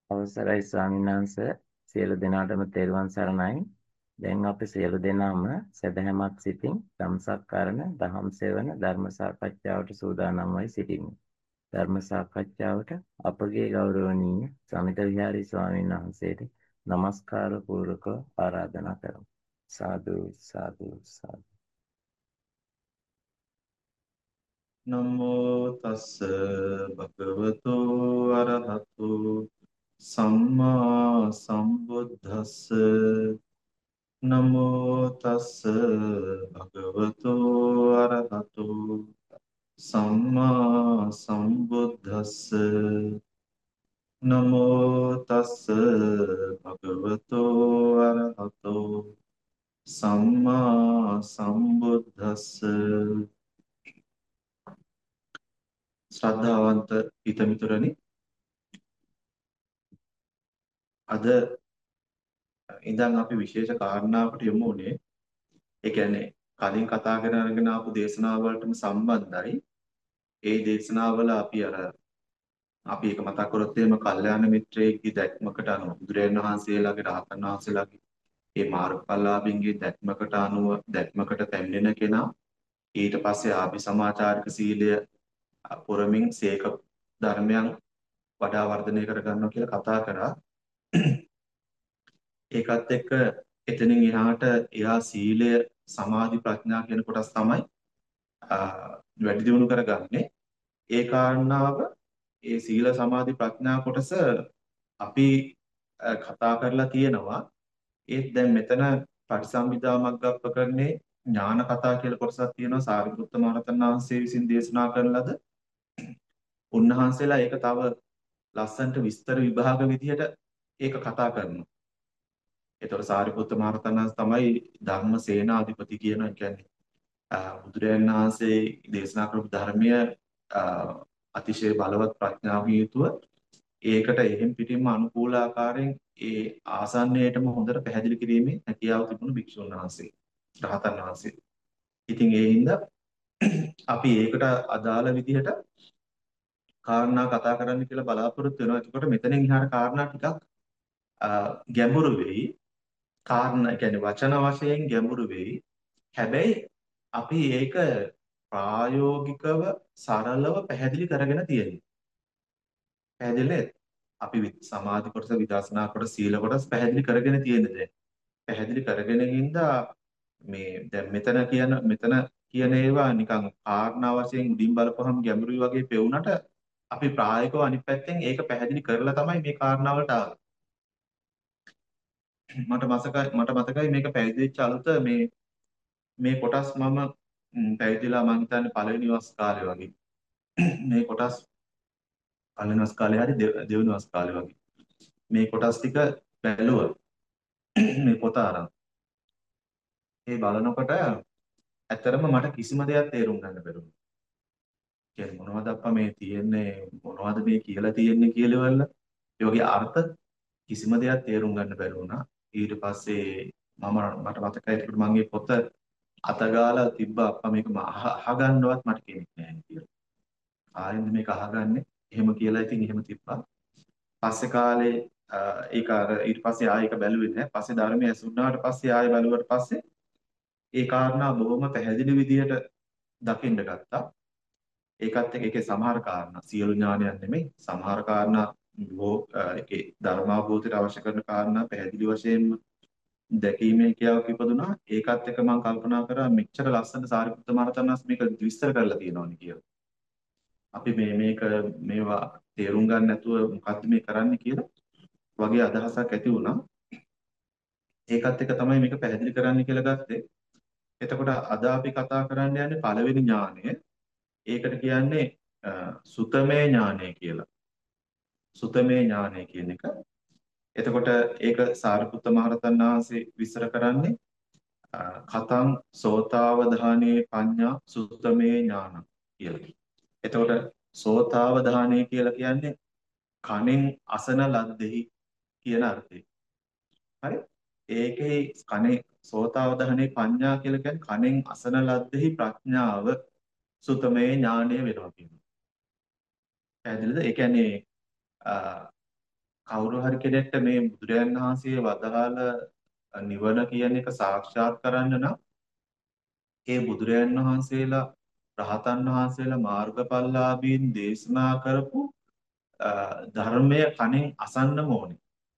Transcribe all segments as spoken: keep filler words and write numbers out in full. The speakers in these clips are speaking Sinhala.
අවසරයි ස්වාමීන් වහන්සේ සියලු දෙනාටම තෙරුවන් සරණයි. දැන් අපි සියලු දෙනාම සදහැමත් සිතින් ධම්සක්කරණ දහම් සෙවන ධර්ම සාකච්ඡාවට සූදානම් වයි සිටිමු. ධර්ම සාකච්ඡාවට අපගේ ගෞරවනීය සමිත විහාරී ස්වාමීන් වහන්සේට নমස්කාර පූර්වක ආරාධනා කරමු. සාදු සාදු සාදු. නමෝ තස්ස භගවතු අරහතු සම්මා සම්බුද්දස්ස නමෝ තස්ස භගවතු අරහතු සම්මා සම්බුද්දස්ස නමෝ තස්ස භගවතු අරහතු සම්මා සම්බුද්දස්ස ශ්‍රද්ධාවන්ත හිතමිතුරනි අද ඉඳන් අපි විශේෂ කාරණාවකට යමු උනේ ඒ කියන්නේ කලින් කතා කරගෙන ආපු දේශනාවලටම සම්බන්ධයි ඒ දේශනාවල අපි අර අපි එක මතක් කරොත් එහෙම කල්යාණ මිත්‍රයෙක්ගේ දැක්මකට අනුව බුදුරජාණන් වහන්සේලාගේ රහතන් වහන්සේලාගේ මේ මාර්ගඵලලාභින්ගේ දැක්මකට අනුව දැක්මකට පැමිණෙන කෙනා ඊට පස්සේ ආපි සමාචාරික සීලය පුරමින් සීක ධර්මයන් වඩා වර්ධනය කර ගන්නවා කියලා කතා කරා. ඒකත් එක්ක එතනින් එහාට එයා සීලය සමාධි ප්‍රඥා කියන කොටස් තමයි වැඩි දියුණු කරගන්නේ. ඒ කාරණාව ඒ සීල සමාධි ප්‍රඥා කොටස අපි කතා කරලා තියෙනවා. ඒත් දැන් මෙතන පටිසම්භිදා මග්ගප්පකරණේ ඥාන කතා කියලා කොටසක් තියෙනවා. සාරිපුත්ත මහ රහතන් වහන්සේ විසින් දේශනා කරන ලද උන්වහන්සේලා ඒක තව ලස්සන්ට විස්තර විභාග විදිහට ඒක කතා කරනවා. ඒතකොට සාරිපුත්ත මහ රහතන් වහන්සේ තමයි ධර්ම සේනාධිපති කියන කියන්නේ බුදුරජාණන් වහන්සේ දේශනා කරපු ධර්මය අතිශය බලවත් ප්‍රඥාවෙන් යුතුව ඒකට එහෙම් පිටින්ම අනුකූල ආකාරයෙන් ඒ ආසන්නයටම හොඳට පැහැදිලි කිරීමේ හැකියාව තිබුණු භික්ෂුන් වහන්සේ රහතන් වහන්සේ. ඉතින් ඒ හින්දා අපි ඒකට අදාළ විදිහට කාරණා කතා කරන්න කියලා බලාපොරොත්තු වෙනවා. එතකොට මෙතනින් එහාට කාරණා ටිකක් ගැඹුරු වෙයි. කාරණා කියන්නේ වචන වශයෙන් ගැඹුරු වෙයි. හැබැයි අපි ඒක ප්‍රායෝගිකව සරලව පැහැදිලි කරගෙන තියෙනවා. පැහැදිලිද? අපි සමාධි කොටස විදර්ශනා කොටස සීල කොටස පැහැදිලි කරගෙන තියෙන්නේ දැන්. පැහැදිලි කරගෙන ඉඳා මේ දැන් මෙතන කියන මෙතන කියන ඒවා නිකන් කාරණා වශයෙන් උඩින් බලපුවහම ගැඹුරුයි වගේ පෙවුනට අපි ප්‍රායෝගිකව අනිත් පැත්තෙන් ඒක පැහැදිලි කරලා තමයි මේ කාරණාවලට ආවේ. මට මතකයි මට මතකයි මේක පැවිදි වෙච්ච අලුත මේ මේ කොටස් මම පැවිදිලා මං හිතන්නේ පළවෙනි වස් කාලේ වගේ. මේ කොටස් පළවෙනි වස් කාලේ හරි දෙවෙනි වස් කාලේ වගේ. මේ කොටස් ටික බැලුවා. මේ පොත අරන්. ඒ බලනකොට ඇත්තරම මට කිසිම දෙයක් තේරුම් ගන්න බැරුණා. කියන්නේ මොනවද අප්පා මේ තියෙන්නේ මොනවද මේ කියලා තියෙන්නේ කියලා වල ඒ වගේ අර්ථ කිසිම දෙයක් තේරුම් ගන්න බැරි වුණා. ඊට පස්සේ මම මට මතකයි ඒකට මම මේ පොත අතගාලා තිබ්බා අප්පා මේක අහගන්නවත් මට කෙනෙක් නැහැ කියලා. ආයෙත් මේක අහගන්නේ එහෙම කියලා ඉතින් එහෙම තිබ්බා. පස්සේ කාලේ ඒක අර ඊට පස්සේ ආයෙ ඒක බැලුවේ නැහැ. පස්සේ ධර්මයේ ඇසුණාට පස්සේ ආයෙ බැලුවට පස්සේ ඒ කාරණා බොහොම පැහැදිලි විදිහට දකින්න ගත්තා. ඒකත් එක්ක ඒකේ සමහර කාරණා සියලු ඥානයක් නෙමෙයි සමහර කාරණා බොහෝ ඒකේ ධර්මාභූතයට අවශ්‍ය කරන කාරණා පැහැදිලි වශයෙන්ම දැකීමේ හැකියාවක් ඉපදුනා. ඒකත් එක්ක මම කල්පනා කරා මෙච්චර ලස්සන සාරිපුත්ත මහ රහතන් වහන්සේ මේක විස්තර කරලා තියෙනවනේ කියලා. අපි මේ මේක මේවා තේරුම් ගන්න නැතුව මොකද්ද මේ කරන්නේ කියලා වගේ අදහසක් ඇති වුණා. ඒකත් එක්ක තමයි මේක පැහැදිලි කරන්න කියලා ගත්තේ. එතකොට අද අපි කතා කරන්න යන්නේ පළවෙනි ඥානය. ඒකට කියන්නේ සුතමේ ඥානය කියලා. සුතමේ ඥානය කියන එක. එතකොට ඒක සාරිපුත්ත මහ රහතන් වහන්සේ විස්තර කරන්නේ කතං සෝතාවධානේ පඤ්ඤා සුතමේ ඥාන කියලා. එතකොට සෝතාවධානය කියලා කියන්නේ කනෙන් අසන ලද්දෙහි කියන අර්ථය. හරි? ඒකේ කනේ සෝතාවධානේ පඤ්ඤා කියලා කියන්නේ කනෙන් අසන ලද්දෙහි ප්‍රඥාව සුතමේ ඥානය වෙනවා කියනවා. පැහැදිලිද? ඒ කියන්නේ කවුරු හරි කෙනෙක්ට මේ බුදුරජාණන් වහන්සේ වදාළ නිවන කියන එක සාක්ෂාත් කරන්න නම් ඒ බුදුරජාණන් වහන්සේලා රහතන් වහන්සේලා මාර්ගඵලලාභීන් දේශනා කරපු අ, ධර්මය කණෙන් අසන්නම ඕනේ.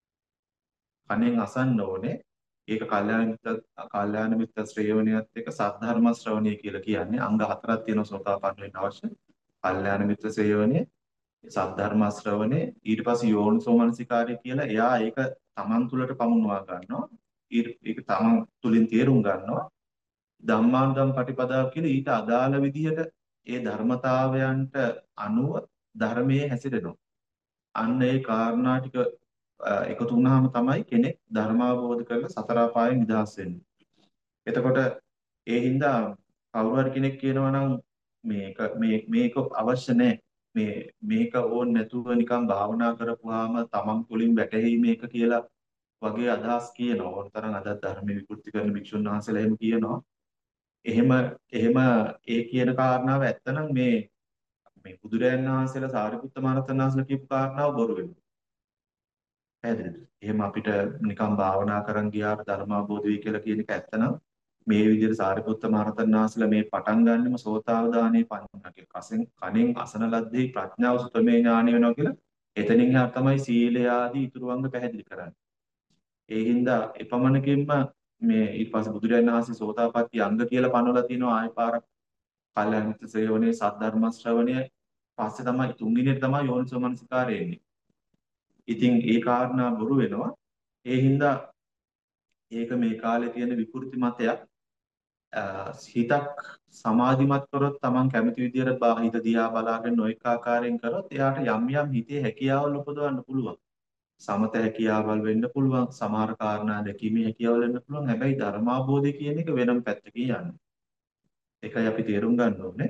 කණෙන් අසන්න ඕනේ. ඒක කල්යාණ මිත්‍ර කල්යාණ මිත්‍ර ශ්‍රේණියත් එක්ක සද්ධර්ම ශ්‍රවණය කියලා කියන්නේ අංග හතරක් තියෙනවා සෝතාපන්න වෙන්න අවශ්‍ය. කල්යාණ මිත්‍ර ශ්‍රේණිය, සද්ධර්ම ශ්‍රවණය, ඊට පස්සේ යෝනිසෝ මනසිකාරය කියලා එයා ඒක තමන් තුළට පමුණවා ගන්නවා. ඊට ඒක තමන් තුළින් තේරුම් ගන්නවා. ධම්මානුධම් පටිපදාව කියලා ඊට අදාළ විදිහට ඒ ධර්මතාවයන්ට අනුව ධර්මයේ හැසිරෙනවා. අන්න ඒ කාරණා ටික අ, එකතු වුණාම තමයි කෙනෙක් ධර්මාවබෝධ කරලා සතර අපායෙන් නිදහස් වෙන්නේ. එතකොට ඒ හින්දා කවුරු හරි කෙනෙක් කියනවා නම් මේක මේ මේක අවශ්‍ය නැහැ. මේ මේක ඕනේ නැතුව නිකන් භාවනා කරපුවාම තමන් තුළින් වැටහෙයි මේක කියලා වගේ අදහස් කියනවා. ඕනතරම් අද ධර්ම විකෘති කරන භික්ෂුන් වහන්සේලා එහෙම කියනවා. එහෙම එහෙම ඒ කියන කාරණාව ඇත්තනම් මේ මේ බුදුරයන් වහන්සේලා සාරිපුත්ත මහරහතන් වහන්සේලා කියපු කාරණාව බොරු වෙනවා. පැහැදිලිද? එහෙම අපිට නිකන් භාවනා කරන් ගියාට ධර්ම අවබෝධ වෙයි කියලා කියන එක ඇත්තනම් මේ විදිහට සාරිපුත්ත මහරහතන් වහන්සේලා මේ පටන් ගන්නෙම සෝතාවදානේ පන්නක කසෙන් කණෙන් අසන ලද්දේ ප්‍රඥාව සුතමේ ඥානෙ වෙනවා කියලා එතනින් එහා තමයි සීලය ආදී ඉතුරු අංග පැහැදිලි කරන්නේ. ඒ හින්දා එපමණකින්ම මේ ඊට පස්සේ බුදුරජාණන් වහන්සේ සෝතාපට්ටි අංග කියලා පනවලා තිනවා ආය පාරක් කල්යාණ මිත්‍ර සේවනයේ සද්ධර්ම ශ්‍රවණය පස්සේ තමයි තුන්වෙනියට තමයි යෝනිසෝ මනසිකාරය එන්නේ. ඉතින් ඒ කාරණා බොරු වෙනවා. ඒ හින්දා ඒක මේ කාලේ තියෙන විකෘති මතයක්. අ, හිතක් සමාධිමත් කරොත් Taman කැමති විදියට බාහිර දිහා බලාගෙන නොඑක ආකාරයෙන් කරොත් එයාට යම් යම් හිතේ හැකියාවල් උපදවන්න පුළුවන්. සමත හැකියාවල් වෙන්න පුළුවන්. සමහර කාරණා දැකීමේ හැකියාවල් වෙන්න පුළුවන්. හැබැයි ධර්මාභෝධය කියන එක වෙනම පැත්තකින් යන්නේ. ඒකයි අපි තේරුම් ගන්න ඕනේ.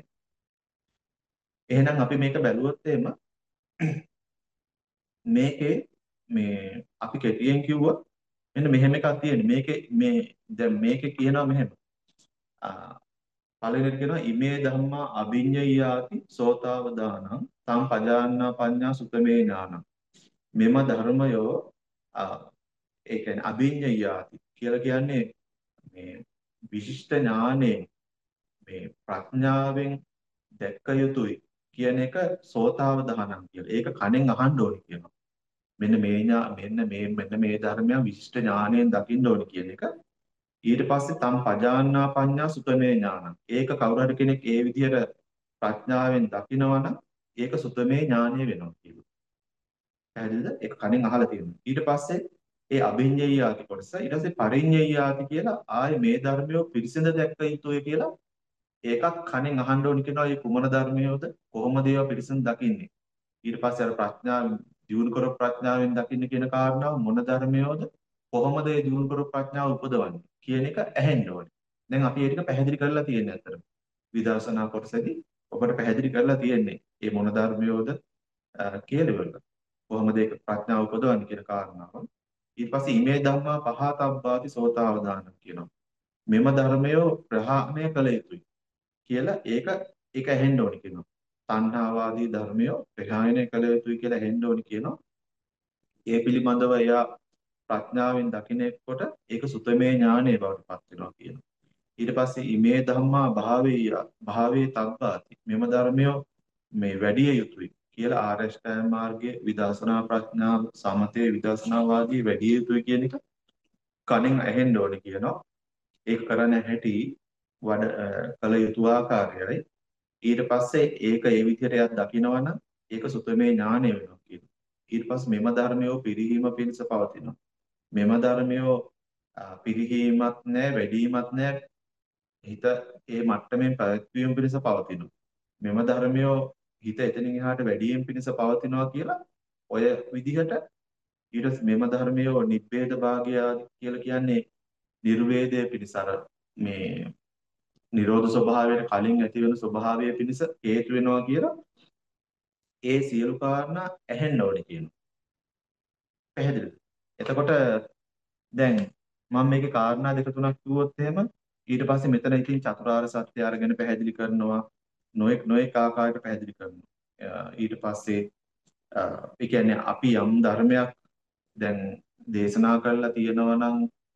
එහෙනම් අපි මේක බැලුවොත් එහෙම මේකේ මේ අපි කෙටියෙන් කිව්වොත් මෙන්න මෙහෙම එකක් තියෙන්නේ. මේකේ මේ දැන් මේකේ කියනවා මෙහෙම. ආ පළවෙනිට කියනවා ඉමේ ධම්මා අභිඤ්ඤයාති සෝතාවදානං තම් පජාන්නා පඤ්ඤා සුතමේ ඥානං. මෙම ධර්මයෝ ආ ඒ කියන්නේ අභිඤ්ඤයාති කියලා කියන්නේ මේ විශිෂ්ට ඥානයෙන් මේ ප්‍රඥාවෙන් දැක්ක යුතුයි කියන එක සෝතාවදානං කියලා. ඒක කණෙන් අහන්න ඕනේ කියනවා. මෙන්න මේ ඥා මෙන්න මේ මෙන්න මේ ධර්මයන් විශිෂ්ට ඥානයෙන් දකින්න ඕනේ කියන එක. ඊට පස්සේ තම් පජාන්නා පඤ්ඤා සුතමේ ඥානං. ඒක කවුරු හරි කෙනෙක් ඒ විදිහට ප්‍රඥාවෙන් දකිනවා නම් ඒක සුතමේ ඥානය වෙනවා කියනවා. පැහැදිලිද? ඒක කණෙන් අහලා තියෙනවා. ඊට පස්සේ ඒ අභිඤ්ඤයාති කොටස ඊට පස්සේ පරිඤ්ඤයාති කියලා ආයේ මේ ධර්මය පිරිසිඳ දැක්ක යුතුය කියලා ඒකත් කණෙන් අහන්න ඕනි කියනවා. මේ කුමන ධර්මයෝද කොහොමද ඒවා පිරිසිඳ දකින්නේ? ඊට පස්සේ අර ප්‍රඥාව දියුණු කර ප්‍රඥාවෙන් දකින්න කියන කාරණාව මොන ධර්මයෝද කොහොමද ඒ දියුණු කර ප්‍රඥාව උපදවන්නේ කියන එක ඇහෙන්න ඕනේ. දැන් අපි ඒක පැහැදිලි කරලා තියෙන්නේ අතර. විදර්ශනා කොටසදී ඔබට පැහැදිලි කරලා තියෙන්නේ මේ මොන ධර්මයෝද කියලා ඉවරලා. කොහොමද ඒක ප්‍රඥාව උපදවන්නේ කියන කාරණාව. ඊට පස්සේ ඉමේ ධම්මා පහතබ්බාති සෝතාවදාන කියනවා. මෙම ධර්මයෝ ප්‍රහාණය කළ යුතුයි කියලා ඒක ඒක ඇහෙන්න ඕනේ කියනවා. තණ්හාවාදී ධර්මයෝ ප්‍රහාණය කළ යුතුයි කියලා ඇහෙන්න ඕනේ කියනවා. ඒ පිළිබඳව එයා ප්‍රඥාවෙන් දකින්නකොට ඒක සුතමේ ඥානය බවට පත් වෙනවා කියනවා. ඊට පස්සේ ඉමේ ධම්මා භාවේය භාවේ තබ්බාති. මෙම ධර්මයෝ මේ වැඩි යුතුයි කියලා ආර්ය අෂ්ටාංග මාර්ගයේ විදර්ශනා ප්‍රඥාව සමතේ විදර්ශනාවාදී වැඩි යුතුයි කියන එක කණෙන් ඇහෙන්න ඕනේ කියනවා. ඒක කරන්න හැටි වඩ කළ යුතු ආකාරයයි. ඊට පස්සේ ඒක ඒ විදිහට යක් දකිනවනම් ඒක සුතමේ ඥානය වෙනවා කියනවා. ඊට පස්සේ මෙම ධර්මයෝ පිරිහීම පිණිස පවතිනවා. මෙම ධර්මයෝ පිරිහීමක් නැහැ වැඩිවීමක් නැහැ හිත ඒ මට්ටමින් පැවැත්වීම පිණිස පවතිනවා. මෙම ධර්මයෝ හිත එතනින් එහාට වැඩිවීම පිණිස පවතිනවා කියලා ඔය විදිහට ඊට මෙම ධර්මයෝ නිබ්බේද භාගය කියලා කියන්නේ නිර්වේදයේ පිණිස අර මේ නිරෝධ ස්වභාවයට කලින් ඇති වෙන ස්වභාවය පිණිස හේතු වෙනවා කියලා ඒ සියලු කාරණා ඇහෙන්න ඕනේ කියනවා. පැහැදිලිද? එතකොට දැන් මම මේකේ කාරණා දෙක තුනක් කිව්වොත් එහෙම ඊට පස්සේ මෙතන ඉතින් චතුරාර්ය සත්‍ය අරගෙන පැහැදිලි කරනවා නොඑක් නොඑක ආකාරයකට පැහැදිලි කරනවා. ඊට පස්සේ ඒ කියන්නේ අපි යම් ධර්මයක් දැන් දේශනා කරලා තියෙනවා නම්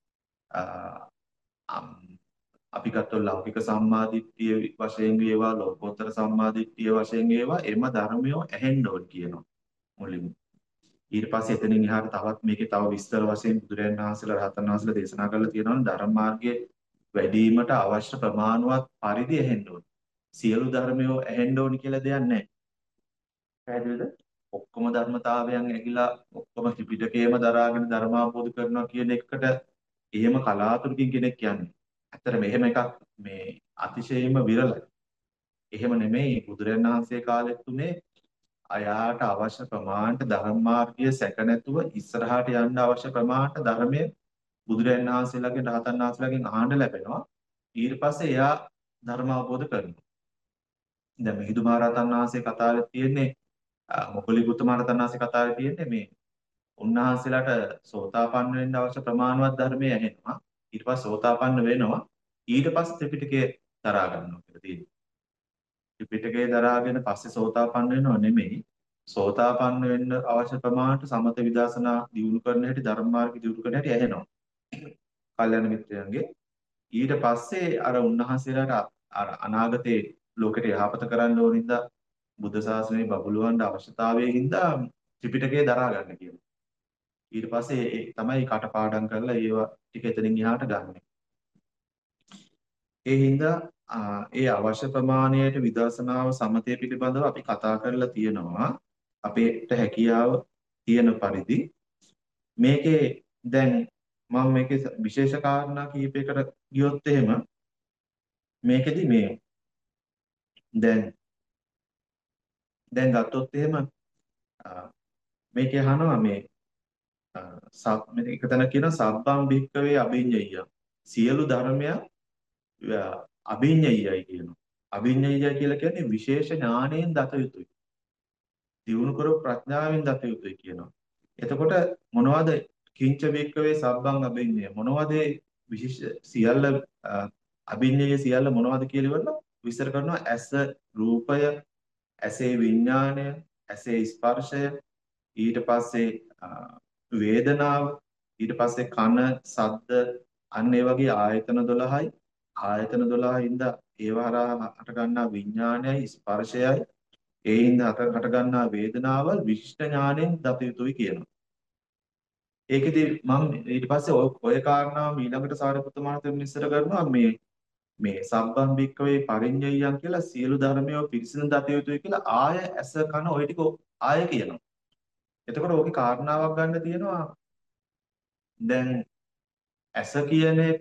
අපි ගත්තොත් ලෞකික සම්මාදිට්ඨිය වශයෙන් වේවා ලෝකෝත්තර සම්මාදිට්ඨිය වශයෙන් වේවා එම ධර්මය ඇහෙන්න ඕන කියනවා මුලින්ම. ඊට පස්සේ එතනින් එහාට තවත් මේකේ තව විස්තර වශයෙන් බුදුරජාණන් වහන්සේලා රහතන් වහන්සේලා දේශනා කරලා තියෙනවා ධර්ම මාර්ගයේ වැඩිවීමට අවශ්‍ය ප්‍රමාණවත් පරිදි ඇහෙන්න ඕන. සියලු ධර්මය ඇහෙන්න ඕනි කියලා දෙයක් නැහැ. පැහැදිලිද? ඔක්කොම ධර්මතාවයන් ඇහිලා ඔක්කොම ත්‍රිපිටකයම දරාගෙන ධර්මාභෝධ කරනවා කියන එකට එහෙම කලාතුරකින් කෙනෙක් කියන්නේ. ඇත්තට මෙහෙම එකක් මේ අතිශයින්ම විරලයි. එහෙම නෙමෙයි බුදුරජාණන් වහන්සේ කාලෙත් තුනේ අයාට අවශ්‍ය ප්‍රමාණයට ධර්ම මාර්ගයේ සැක නැතුව ඉස්සරහට යන්න අවශ්‍ය ප්‍රමාණයට ධර්මයේ බුදුරජාණන් වහන්සේලාගෙන් රහතන් වහන්සේලාගෙන් අහන්න ලැබෙනවා. ඊට පස්සේ එයා ධර්ම අවබෝධ කරනවා. දැන් මිහිඳු මහ රහතන් වහන්සේ කතාවේ තියෙන්නේ මොග්ගලීපුත්ත මහ රහතන් වහන්සේ කතාවේ තියෙන්නේ මේ උන්වහන්සේලාට සෝතාපන්න වෙන්න අවශ්‍ය ප්‍රමාණවත් ධර්මයේ ඇහෙනවා. ඊට පස්සේ සෝතාපන්න වෙනවා. ඊට පස්සේ ත්‍රිපිටකය දරා ගන්නවා කියලා තියෙනවා. ත්‍රිපිටකය දරාගෙන පස්සේ සෝතාපන්න වෙනව නෙමෙයි. සෝතාපන්න වෙන්න අවශ්‍ය ප්‍රමාණයට සමත විදර්ශනා දියුණු කරන හැටි ධර්ම මාර්ගය දියුණු කරන හැටි ඇහෙනවා. කල්යනා මිත්‍රයන්ගේ ඊට පස්සේ අර උන්වහන්සේලාට අර අනාගතේ ලෝකෙට යහපත කරන්න ඕන හින්දා බුද්ධ ශාසනය බබළුවන්න අවශ්‍යතාවයෙන් හින්දා ත්‍රිපිටකය දරා ගන්න කියනවා. ඊට පස්සේ ඒ තමයි කටපාඩම් කරලා ඒවා ටික එතනින් එහාට ගන්න. ඒ හින්දා ඒ අවශ්‍ය ප්‍රමාණයට විදර්ශනාව සමතය පිළිබඳව අපි කතා කරලා තියෙනවා. අපේට හැකියාව තියෙන පරිදි මේකේ දැන් මම මේකේ විශේෂ කාරණා කීපයකට ගියොත් එහෙම මේකෙදි මේ දැන් දැන් ගත්තොත් එහෙම මේකේ අහනවා මේ සබ් මේක එක තැන කියන සබ්බම් භික්කවේ අභිඤ්ඤය සියලු ධර්මයන් අභිඤ්ඤයයි කියනවා. අභිඤ්ඤය කියලා කියන්නේ විශේෂ ඥාණයෙන් දත යුතුයි. දියුණු කරපු ප්‍රඥාවෙන් දත යුතුයි කියනවා. එතකොට මොනවද කිංච භික්කවේ සබ්බම් අභිඤ්ඤය මොනවද විශේෂ සියල්ල අභිඤ්ඤය සියල්ල මොනවද කියලා ඉවරලා විස්තර කරනවා ඇස රූපය ඇසේ විඥාණය ඇසේ ස්පර්ශය ඊට පස්සේ වේදනාව ඊට පස්සේ කන සද්ද අන්න ඒ වගේ ආයතන දොළහයි ආයතන දොළහින්ද ඒව හරහා හට ගන්නා විඥානයයි ස්පර්ශයයි ඒින්ද හට ගන්නා වේදනාවල් විශිෂ්ට ඥාණයෙන් දත යුතුයි කියනවා. ඒකෙදි මම ඊට පස්සේ ඔය කාරණාව ඊළඟට සාරිපුත්ත මහත්තයා විස්තර කරනවා මේ මේ සබ්බම් භික්කවේ පරිඤ්ඤයයන් කියලා සියලු ධර්මයෝ පිරිසිදු දත යුතුයි කියලා ආය ඇස කන ඔය ටික ආය කියනවා. එතකොට ඕකේ කාරණාවක් ගන්න තියෙනවා. දැන් ඇස කියන එක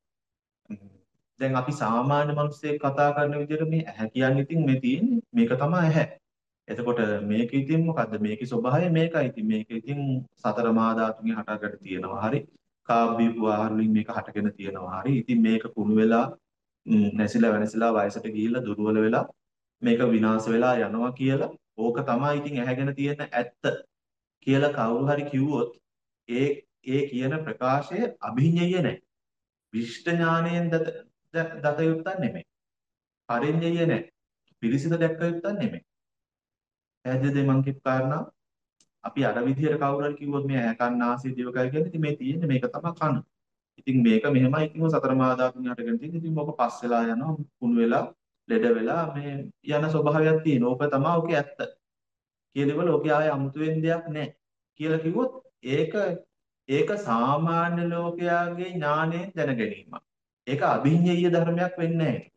දැන් අපි සාමාන්‍ය මිනිස්සෙක් කතා කරන විදිහට මේ ඇහැ කියන්නේ ඉතින් මේ තියෙන්නේ මේක තමයි ඇහැ. එතකොට මේක ඉතින් මොකද්ද මේකේ ස්වභාවය මේකයි. ඉතින් මේක ඉතින් සතර මහා ධාතුන්ගෙන් හටගෙන තියෙනවා. හරි. කාබ්බීපු ආහාර වලින් මේක හටගෙන තියෙනවා. හරි. ඉතින් මේක කුණු වෙලා නැසිලා වෙනසිලා වයසට ගිහිල්ලා දුර්වල වෙලා මේක විනාශ වෙලා යනවා කියලා ඕක තමයි ඉතින් ඇහැගෙන තියෙන ඇත්ත කියලා කවුරු හරි කිව්වොත් ඒ ඒ කියන ප්‍රකාශය අභිඤ්ඤය නැහැ. විශිෂ්ට ඥාණයෙන් දත දත යුක්තක් නෙමෙයි. පරිඤ්ඤය නැහැ. පිරිසිදු දැක්ක යුක්තක් නෙමෙයි. ඇද්දේ මං කිව්ව කාරණා අපි අර විදියට කවුරු හරි කිව්වොත් මේ ඇහැ කන් නාසය දිවකය කියන්නේ ඉතින් මේ තියෙන්නේ මේක තමයි කන. ඉතින් මේක මෙහෙමයි ඉතින් සතර මහා ධාතුන් හටගෙන තියෙන ඉතින් මොක පස් වෙලා යනවා කුණු වෙලා ලෙඩ වෙලා මේ යන ස්වභාවයක් තියෙන. ඕක තමයි ඔකේ ඇත්ත. කියලවල ඔකේ ආයේ අමුතුවෙන් දෙයක් නැහැ කියලා කිව්වොත් ඒක ඒක සාමාන්‍ය ලෝකයාගේ ඥාණයෙන් දැන ගැනීමක්. ඒක අභිඤ්ඤේය ධර්මයක් වෙන්නේ නැහැ.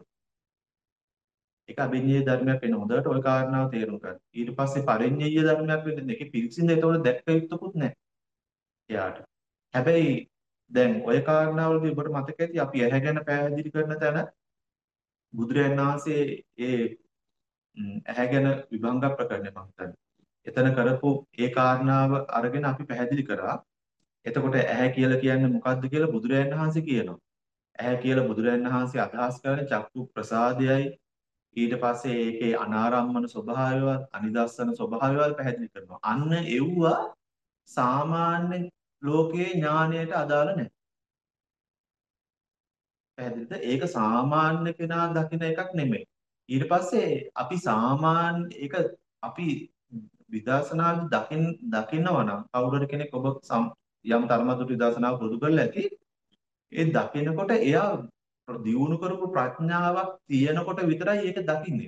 ඒක අභිඤ්ඤේය ධර්මයක් වෙන හොඳට ওই කාරණාව තේරුම් ගන්න. ඊට පස්සේ පරිඤ්ඤේය ධර්මයක් වෙන්නේ මේකේ පිරිසිඳ ඒතකොට දැක්ක යුක්තකුත් නැහැ. එයාට. හැබැයි දැන් ওই කාරණාවලදී ඔබට මතක ඇති අපි ඇහැ ගැන පැහැදිලි කරන තැන බුදුරජාණන් වහන්සේ ඒ ඇහැ ගැන විභංග ප්‍රකරණය මම හිතන්නේ. එතන කරපු ඒ කාරණාව අරගෙන අපි පැහැදිලි කරා. එතකොට ඇහැ කියලා කියන්නේ මොකක්ද කියලා බුදුරජාණන් වහන්සේ කියනවා. ඇහැ කියලා බුදුරජාණන් වහන්සේ අදහස් කරන්නේ චක්කු ප්‍රසාදයයි ඊට පස්සේ ඒකේ අනාරම්මන ස්වභාවයවත් අනිදස්සන ස්වභාවයවත් පැහැදිලි කරනවා. අන්න එව්වා සාමාන්‍ය ලෝකයේ ඥාණයට අදාළ නැහැ. පැහැදිලිද? ඒක සාමාන්‍ය කෙනා දකින එකක් නෙමෙයි. ඊට පස්සේ අපි සාමාන්‍ය ඒක අපි විදර්ශනාදී දකින් දකින්නවා නම් කවුරු හරි කෙනෙක් ඔබ සම්- යම් තරමකට විදර්ශනාව පුරුදු කරලා ඇති ඒ දකිනකොට එයා දියුණු කරපු ප්‍රඥාවක් තියෙනකොට විතරයි ඒක දකින්නේ.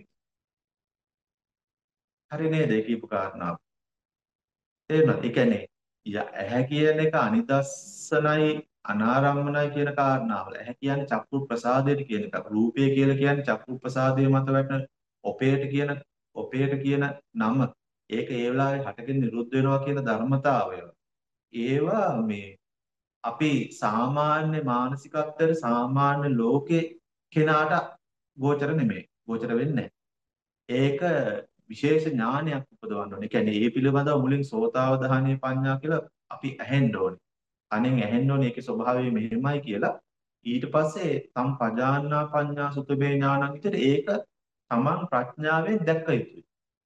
හරි නේද? ඒ කියපු කාරණාව. තේරුණාද? ඒ කියන්නේ ය- ඇහැ කියන එක අනිදස්සනයි අනාරම්මනයි කියන කාරණාවල. ඇහැ කියන්නේ චක්කු ප්‍රසාදයට කියන එක. රූපය කියලා කියන්නේ චක්කු ප්‍රසාදයේ මත වැටෙන ඔපේට කියන ඔපේට කියන නම. ඒක ඒ වෙලාවේ හටගෙන නිරුද්ධ වෙනවා කියන ධර්මතාවය. ඒවා මේ අපි සාමාන්‍ය මානසිකත්වයට සාමාන්‍ය ලෝකේ කෙනාට ගෝචර නෙමෙයි. ගෝචර වෙන්නේ නැහැ. ඒක විශේෂ ඥානයක් උපදවන්න ඕනේ. ඒ කියන්නේ ඒ පිළිබඳව මුලින් සෝතාවධානීය පඤ්ඤා කියලා අපි ඇහෙන්න ඕනේ. අනෙන් ඇහෙන්න ඕනේ ඒකේ ස්වභාවය මෙහෙමයි කියලා. ඊට පස්සේ තම් පජාන්නා පඤ්ඤා සුතමේ ඥානං විතර ඒක තමන් ප්‍රඥාවෙන් දැක්ක යුතුයි.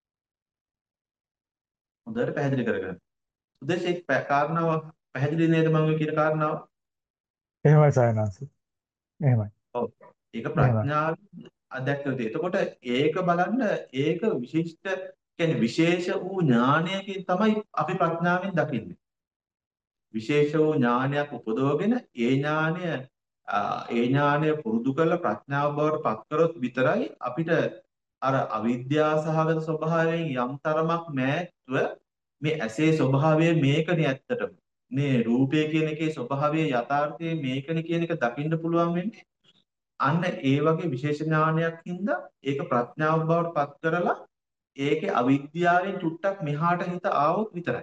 හොඳට පැහැදිලි කරගන්න. උදේශේ ප- කාරණාව පැහැදිලි නේද මම ඔය කියන කාරණාව? එහෙමයි සයනාංශ. එහෙමයි. ඔව්. ඒක එහෙමයි. ප්‍රඥාවෙන් අධ්‍යක් යුතුයි. එතකොට ඒක බලන්න ඒක විශිෂ්ට කියන්නේ විශේෂ වූ ඥානයකින් තමයි අපි ප්‍රඥාවෙන් දකින්නේ. විශේෂ වූ ඥානයක් උපදවගෙන ඒ ඥානය ආ, ඒ ඥානය පුරුදු කරලා ප්‍රඥාව බවට පත් කරොත් විතරයි අපිට අර අවිද්‍යාව සහගත ස්වභාවයෙන් යම් තරමක් මෑත්ව මේ ඇසේ ස්වභාවය මේකනේ ඇත්තටම මේ රූපය කියන එකේ ස්වභාවය යථාර්ථයේ මේකනේ කියන එක දකින්න පුළුවන් වෙන්නේ අන්න ඒ වගේ විශේෂ ඥානයක් හින්දා ඒක ප්‍රඥාව බවට පත් කරලා ඒකේ අවිද්‍යාවෙන් චුට්ටක් මෙහාට හිත ආවොත් විතරයි.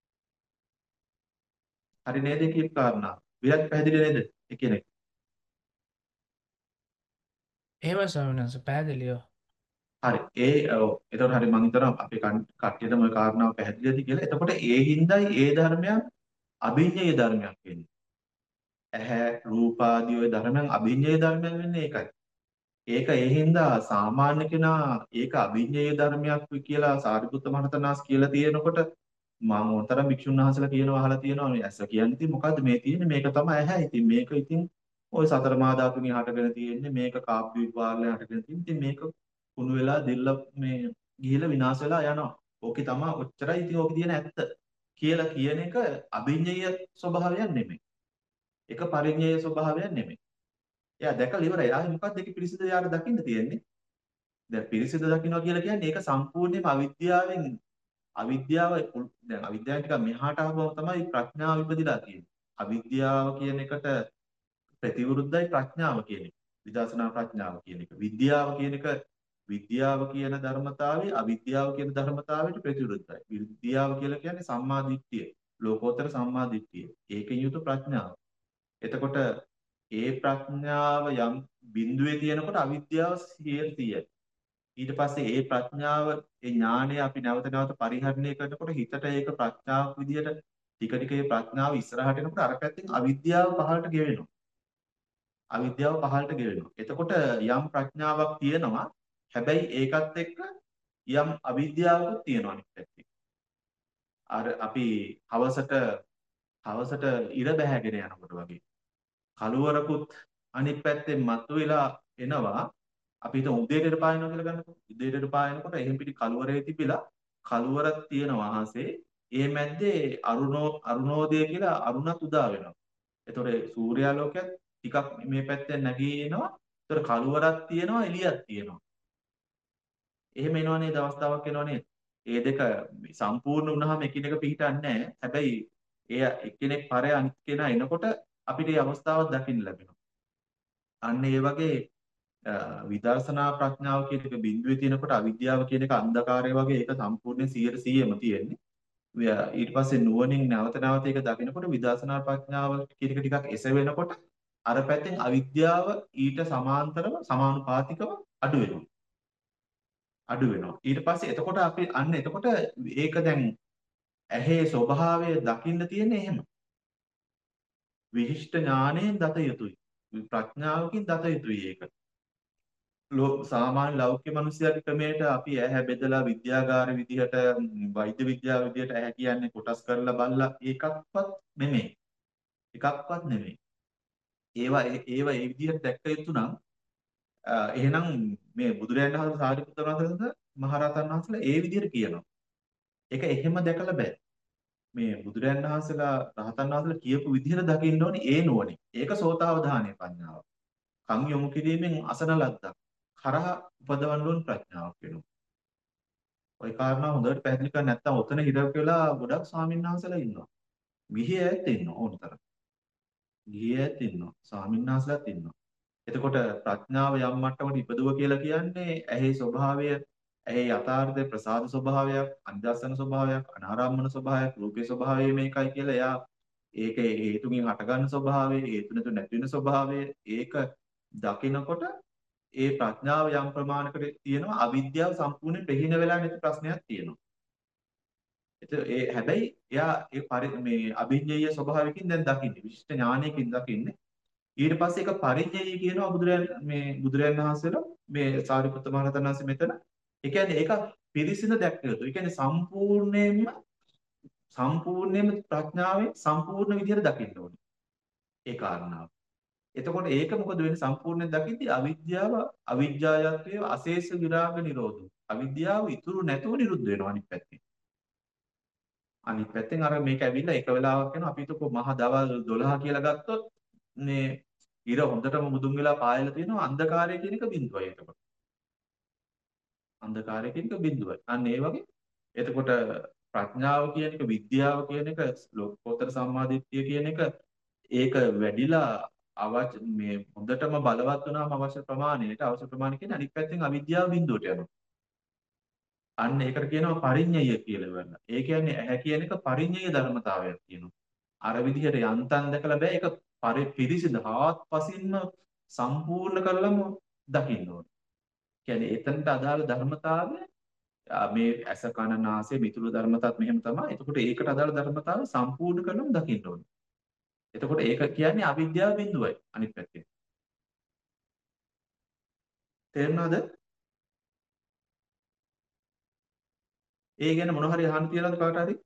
හරි නේද කියපු කාරණා? විරත් පැහැදිලි නේද? ඒ කියන්නේ එහෙම ස්වාමීන් වහන්සේ පැහැදිලිව. හරි. ඒ ඔව්. එතකොට හරි මම හිතනවා අපේ කන්- කට්ටියටම ওই කාරණාව පැහැදිලිද කියලා. එතකොට ඒ හින්දායි ඒ ධර්මයන් අභිඤ්ඤය ධර්මයක් වෙන්නේ. ඇහැ රූප ආදී ওই ධර්මයන් අභිඤ්ඤය ධර්මයන් වෙන්නේ ඒකයි. ඒක ඒ හින්දා සාමාන්‍ය කෙනා ඒක අභිඤ්ඤය ධර්මයක් කියලා සාරිපුත්ත මහරතනාස් කියලා තියෙනකොට මම උතරම් භික්ෂුන් වහන්සේලා කියනවා අහලා තියෙනවා මේ ඇස කියන්නේ ඉතින් මොකද්ද මේ තියෙන්නේ මේක තමයි ඇහැ. ඉතින් මේක ඉතින් ওই සතර මහා ධාතුන්ගෙන් හටගෙන තියෙන්නේ මේක කාප්පි විපාකයෙන් හටගෙන තියෙන්නේ. ඉතින් මේක කුණු වෙලා දෙල්ල මේ ගිහිලා විනාශ වෙලා යනවා. ඕකේ තමයි ඔච්චරයි ඉතින් ඕකේ තියෙන ඇත්ත කියලා කියන එක අභිඤ්ඤය ස්වභාවයක් නෙමෙයි. ඒක පරිඤ්ඤය ස්වභාවයක් නෙමෙයි. එයා දැකලා ඉවරයි. ආයේ මොකක්ද ඒකේ පිරිසිදු යාර දකින්න තියෙන්නේ? දැන් පිරිසිදු දකින්නවා කියලා කියන්නේ ඒක සම්පූර්ණයෙන්ම අවිද්‍යාවෙන් අවිද්‍යාව පුල්- දැන් අවිද්‍යාව ටිකක් මෙහාට ආවම තමයි ප්‍රඥාව ඉපදිලා තියෙන්නේ. අවිද්‍යාව කියන එකට ප්‍රතිවිරුද්ධයි ප්‍රඥාව කියන එක. විදර්ශනා ප්‍රඥාව කියන එක. විද්‍යාව කියන එක විද්‍යාව කියන ධර්මතාවය අවිද්‍යාව කියන ධර්මතාවයට ප්‍රතිවිරුද්ධයි. විද්‍යාව කියලා කියන්නේ සම්මා දිට්ඨිය. ලෝකෝත්තර සම්මා දිට්ඨිය. ඒකෙන් යුතු ප්‍රඥාව. එතකොට ඒ ප්‍රඥාව යම් බිඳුවේ තියෙනකොට අවිද්‍යාව සියයට තියයි. ඊට පස්සේ ඒ ප්‍රඥාව ඒ ඥානය අපි නැවත නැවත පරිහරණය කරනකොට හිතට ඒක ප්‍රඥාවක් විදියට ටික ටික ඒ ප්‍රඥාව ඉස්සරහට එනකොට අර පැත්තෙන් අවිද්‍යාව පහළට ගෙවෙනවා. අවිද්‍යාව පහළට ගෙවෙනවා. එතකොට යම් ප්‍රඥාවක් තියෙනවා. හැබැයි ඒකත් එක්ක යම් අවිද්‍යාවකුත් තියෙනවා අනිත් පැත්තේ. අර අපි හවසට හවසට ඉර බැහැගෙන යනකොට වගේ කළුවරකුත් අනිත් පැත්තෙන් මතුවලා එනවා. අපි හිතමු උදේට පායනවා කියලා ගන්නකො. උදේට පායනකොට එහෙම් පිටි කළුවරේ තිබිලා කළුවරක් තියෙනවා අහසේ. ඒ මැද්දේ අරුණෝ අරුණෝදය කියලා අරුණක් උදා වෙනවා. එතකොට සූර්යාලෝකයක් ටිකක් මේ පැත්තෙන් නැගී එනවා. එතකොට කළුවරක් තියෙනවා එළියක් තියෙනවා. එහෙම එනවා නේද අවස්ථාවක් එනවා නේද? ඒ දෙක සම්පූර්ණ වුණාම එකිනෙක පිහිටන්නේ නැහැ. හැබැයි එය එක්කෙනෙක් පරය අනිත් කෙනා එනකොට අපිට මේ අවස්ථාවක් දකින්න ලැබෙනවා. අන්න ඒ වගේ අ, විදර්ශනා ප්‍රඥාව කියන එක බිඳුවේ තියෙනකොට අවිද්‍යාව කියන එක අන්ධකාරය වගේ ඒක සම්පූර්ණයෙන් සියයට සීයම තියෙන්නේ. ව්‍ය- ඊට පස්සේ නුවණින් නැවත නැවත ඒක දකිනකොට විදර්ශනා ප්‍රඥාව කියන එක ටිකක් එසවෙනකොට අර පැත්තෙන් අවිද්‍යාව ඊට සමාන්තරව සමානුපාතිකව අඩු වෙනවා. අඩු වෙනවා. ඊට පස්සේ එතකොට අපි අන්න එතකොට ඒක දැන් ඇහි ස්වභාවය දකින්න තියෙන්නේ එහෙම. විශිෂ්ට ඥාණයෙන් දත යුතුයි. ප්‍රඥාවකින් දත යුතුයි ඒක. ලෝ සාමාන්‍ය ලෞකික මිනිස්යාගේ ක්‍රමයට අපි ඇහැ බෙදලා විද්‍යාගාර විදිහට ම්, වෛද්‍ය විද්‍යාව විදිහට ඇහැ කියන්නේ කොටස් කරලා බලලා ඒකක්වත් නෙමෙයි. එකක්වත් නෙමෙයි. ඒවා ඒ- ඒවා ඒ විදිහට දැක්ක යුතු නම් අ, එහෙනම් මේ බුදුරජාණන් වහන්සේ සාරිපුත්‍ර වහන්සේ මහරහතන් වහන්සේලා ඒ විදිහට කියනවා. ඒක එහෙම දැකලා බෑ. මේ බුදුරයන් වහන්සේලා රහතන් වහන්සේලා කියපු විදිහට දකින්න ඕනේ ඒ නුවණින්. ඒක සෝතාවධානය ප්‍රඥාව. කන් යොමු කිරීමෙන් අසන ලද්දක්. කරහ උපදවන්න ඕන ප්‍රඥාවක් වෙනවා. ওই කාරණා හොඳට පැහැදිලි කරන්නේ නැත්නම් ඔතන හිරක වෙලා ගොඩක් ස්වාමීන් වහන්සේලා ඉන්නවා. ගිහි ඈත් ඉන්නවා ඕනතරම්. ගිහි ඈත් ඉන්නවා. ස්වාමීන් වහන්සේලාත් ඉන්නවා. එතකොට ප්‍රඥාව යම් මට්ටමකට ඉපදුව කියලා කියන්නේ ඇහි ස්වභාවය, ඇහි යථාර්ථයේ ප්‍රසාද ස්වභාවයක්, අනිදස්සන ස්වභාවයක්, අනාරම්මන ස්වභාවයක්, රූපේ ස්වභාවය මේකයි කියලා එයා ඒකේ හේතුකින් හටගන්න ස්වභාවය, හේතු නැතු නැති වෙන ස්වභාවය ඒක දකිනකොට ඒ ප්‍රඥාව යම් ප්‍රමාණයකට තියෙනවා අවිද්‍යාව සම්පූර්ණයෙන් ප්‍රහීන වෙලා නැති ප්‍රශ්නයක් තියෙනවා. එතකොට ඒ හැබැයි එයා ඒ පරි මේ අභිඤ්ඤේය ස්වභාවයකින් දැන් දකින්නේ විශිෂ්ට ඥානයකින් දකින්නේ ඊට පස්සේ ඒක පරිඤ්ඤය කියනවා බුදුරයන් මේ බුදුරයන් වහන්සේලා මේ සාරිපුත්ත මහ රහතන් වහන්සේ මෙතන. ඒ කියන්නේ ඒක පිරිසිදු දැක්ක යුතු. ඒ කියන්නේ සම්පූර්ණයෙන්ම සම්පූර්ණයෙන්ම ප්‍රඥාවෙන් සම්පූර්ණ විදිහට දකින්න ඕනේ. ඒ කාරණාව. එතකොට ඒක මොකද වෙන්නේ සම්පූර්ණයෙන් දකිද්දී අවිද්‍යාව අවිජ්ජායත්වයේ අශේෂ විරාග නිරෝධය. අවිද්‍යාව ඉතුරු නැතුව නිරුද්ධ වෙනවා අනිත් පැත්තෙන්. අනිත් පැත්තෙන් අර මේක ඇවිල්ලා එක වෙලාවක් යනවා අපි හිතකො මහ දවල් දොළහ කියලා ගත්තොත් මේ ඉර හොඳටම මුදුන් වෙලා පායලා තියෙනවා අන්ධකාරය කියන එක බිඳුවයි එතකොට. අන්ධකාරය කියන එක බිඳුවයි. අන්න ඒ වගේ එතකොට ප්‍රඥාව කියන එක විද්‍යාව කියන එක ලෝකෝත්තර සම්මාදිට්ඨිය කියන එක ඒක වැඩිලා අවශ්‍ය මේ හොඳටම බලවත් වුණාම අවශ්‍ය ප්‍රමාණයට අවශ්‍ය ප්‍රමාණය කියන්නේ අනිත් පැත්තෙන් අවිද්‍යාව බිඳුවට යනවා. අන්න ඒකට කියනවා පරිඤ්ඤය කියලා වෙන්න. ඒ කියන්නේ ඇහැ කියන එක පරිඤ්ඤය ධර්මතාවයක් කියනවා. අර විදිහට යන්තම් දැකලා බෑ ඒක පිරිසිදු හාත්පසින්ම සම්පූර්ණ කරලම දකින්න ඕනේ. කියන්නේ එතනට අදාළ ධර්මතාවය මේ ඇස කන නාසය මිතුළු ධර්මතාවත් මෙහෙම තමයි. එතකොට ඒකට අදාළ ධර්මතාවය සම්පූර්ණ කරලම දකින්න ඕනේ. එතකොට ඒක කියන්නේ අවිද්‍යාව බිඳුවයි අනිත් පැත්තේ. තේරුණාද? ඒ ගැන මොන හරි අහන්න තියලාද කාට හරි?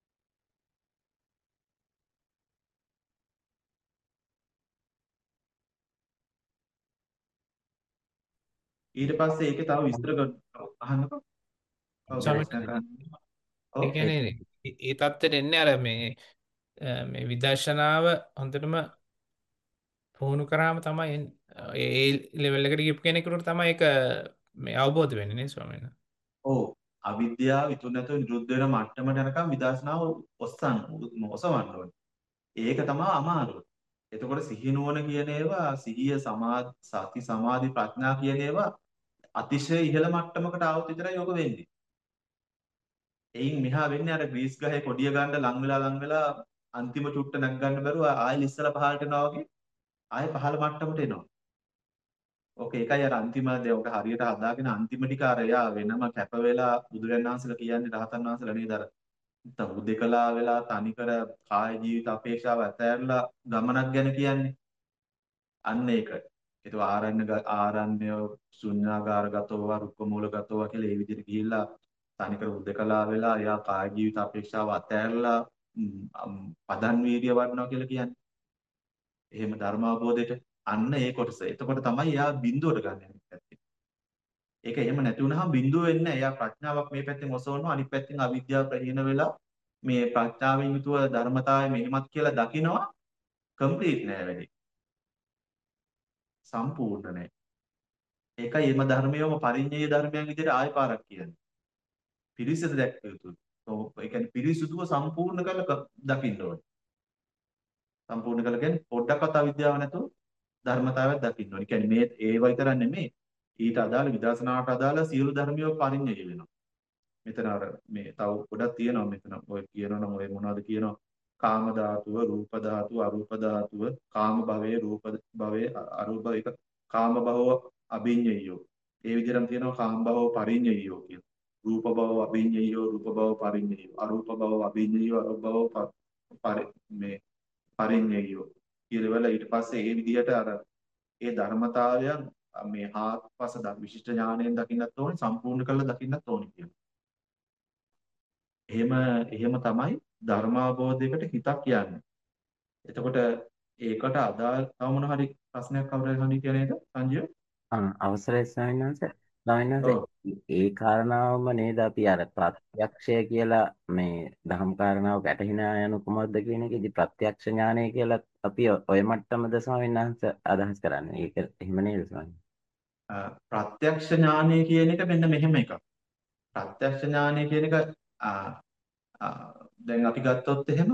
ඊට පස්සේ ඒකේ තව විස්තර අහන්නකෝ. ඔව් ස්වාමීන් ප්‍රශ්නයක් අහන්න. ඒ ඔව් කියන්නේ ඒ ඒ தත්ත්වෙට එන්නේ අර මේ අ, මේ විදර්ශනාව හොඳටම පුහුණු කරාම තමයි එන්නේ. ඒ ඒ ලෙවල් එකට ගියපු කෙනෙකුට තමයි ඒක මේ අවබෝධ වෙන්නේ නේ ස්වාමීන් වහන්සේ. ඔව් අවිද්‍යාව ඉතුරු නැතුව නිරුද්ධ වෙන මට්ටමට යනකම් විදර්ශනාව ඔස්සන් ඔසවන්න ඕනේ. ඒක තමයි අමාරුව. එතකොට සිහි නුවණ කියන ඒවා සිහිය සමාධි සති සමාධි ප්‍රඥා කියන ඒවා අතිශය ඉහළ මට්ටමකට આવොත් විතරයි යෝග වෙන්නේ. එයින් මෙහා වෙන්නේ අර ග්‍රීස් ගහේ කොඩිය ගන්න ලං වෙලා ලං වෙලා අන්තිම චුට්ට නැග ගන්න බැරුව ආයෙ ඉස්සලා පහළට එනවා වගේ ආයෙ පහළ මට්ටමට එනවා. ඕක ඒකයි අර අන්තිම දේ ඔක හරියට හදාගෙන අන්තිම ටික අර යා වෙනම කැප වෙලා බුදුරජාණන් වහන්සේලා කියන්නේ රහතන් වහන්සේලා නේද අර උදෙකලා වෙලා තනිකර කාය ජීවිත අපේක්ෂාව ඇතෑරලා ගමනක් ගැන කියන්නේ. අන්න ඒක. ඒක ආරණ්‍ය ආරණ්‍ය ශුන්‍යාගාරගතව රුක්ක මූලගතව කියලා ඒ විදිහට ගිහිල්ලා තනිකර උදෙකලා වෙලා එයා කාය ජීවිත අපේක්ෂාව අතෑරලා පදන් වීර්ය වඩනවා කියලා කියන්නේ. එහෙම ධර්ම අවබෝධයට අන්න ඒ කොටස. එතකොට තමයි එයා බිඳුවට ගන්න අනිත් පැත්තේ. ඒක එහෙම නැති වුනහම බිඳුව වෙන්නේ නැහැ. එයා ප්‍රඥාවක් මේ පැත්තෙන් ඔසවනවා අනිත් පැත්තෙන් අවිද්‍යාව ප්‍රහීන වෙලා මේ ප්‍රඥාවෙන් යුතුව ධර්මතාවය මෙහෙමත් කියලා දකිනවා කම්ප්ලීට් නෑ වැඩි. සම්පූර්ණ නෑ. ඒකයි එම ධර්මයේම පරිඤ්ඤය ධර්මයන් විදිහට ආය පාරක් කියන්නේ. පිරිසිදු දැක්ක යුතුයි. ඒ කියන්නේ පිරිසිදුව සම්පූර්ණ කරලා දකින්න ඕනේ. සම්පූර්ණ කරලා කියන්නේ පොඩ්ඩක්වත් අවිද්‍යාව නැතුව ධර්මතාවයක් දකින්න ඕනේ. කියන්නේ මේ ඒව විතර නෙමෙයි. ඊට අදාළ විදර්ශනාවට අදාළ සියලු ධර්මියෝ පරිඤ්ඤය වෙනවා. මෙතන අර මේ තව ගොඩක් තියෙනවා මෙතන ඔය කියනවනම් ඔය මොනවද කියනවා කාම ධාතුව රූප ධාතුව අරූප ධාතුව කාම භවයේ රූප භවයේ අරූප එක කාම භව අභිඤ්ඤයෝ ඒ විදිහටම තියෙනවා කාම භව පරිඤ්ඤයෝ කියන රූප භව අභිඤ්ඤයෝ රූප භව පරිඤ්ඤයෝ අරූප භව අභිඤ්ඤයෝ අරූප භව පරි මේ පරිඤ්ඤයෝ කියලා ඊට පස්සේ ඒ විදිහට අර ඒ ධර්මතාවයන් මේ හාත්පස විශිෂ්ට ඥාණයෙන් දකින්නත් ඕනේ සම්පූර්ණ කරලා දකින්නත් ඕනේ කියන එහෙම එහෙම තමයි ධර්මාබෝධයකට හිතක් යන්නේ. එතකොට ඒකට අදාළ තව මොන හරි ප්‍රශ්නයක් කවුරු හරි අහන්න කියන එක සංජීව? අම් අවසරයි ස්වාමීන් වහන්සේ. ස්වාමීන් වහන්සේ ඔව්. ඒ කාරණාවම නේද අපි අර ප්‍රත්‍යක්ෂය කියලා මේ දහම් කාරණාව ගැටහින යනු කුමක්ද කියන එකේදී ප්‍රත්‍යක්ෂ ඥානය කියලා අපි ඔය මට්ටමද ස්වාමීන් වහන්සේ අදහස් කරන්නේ. ඒක එහෙම නේද ස්වාමීන්? අ, ප්‍රත්‍යක්ෂ ඥානය කියන එක මෙන්න මෙහෙම එකක්. ප්‍රත්‍යක්ෂ ඥානය කියන එක අ, අ, දැන් අපි ගත්තොත් එහෙම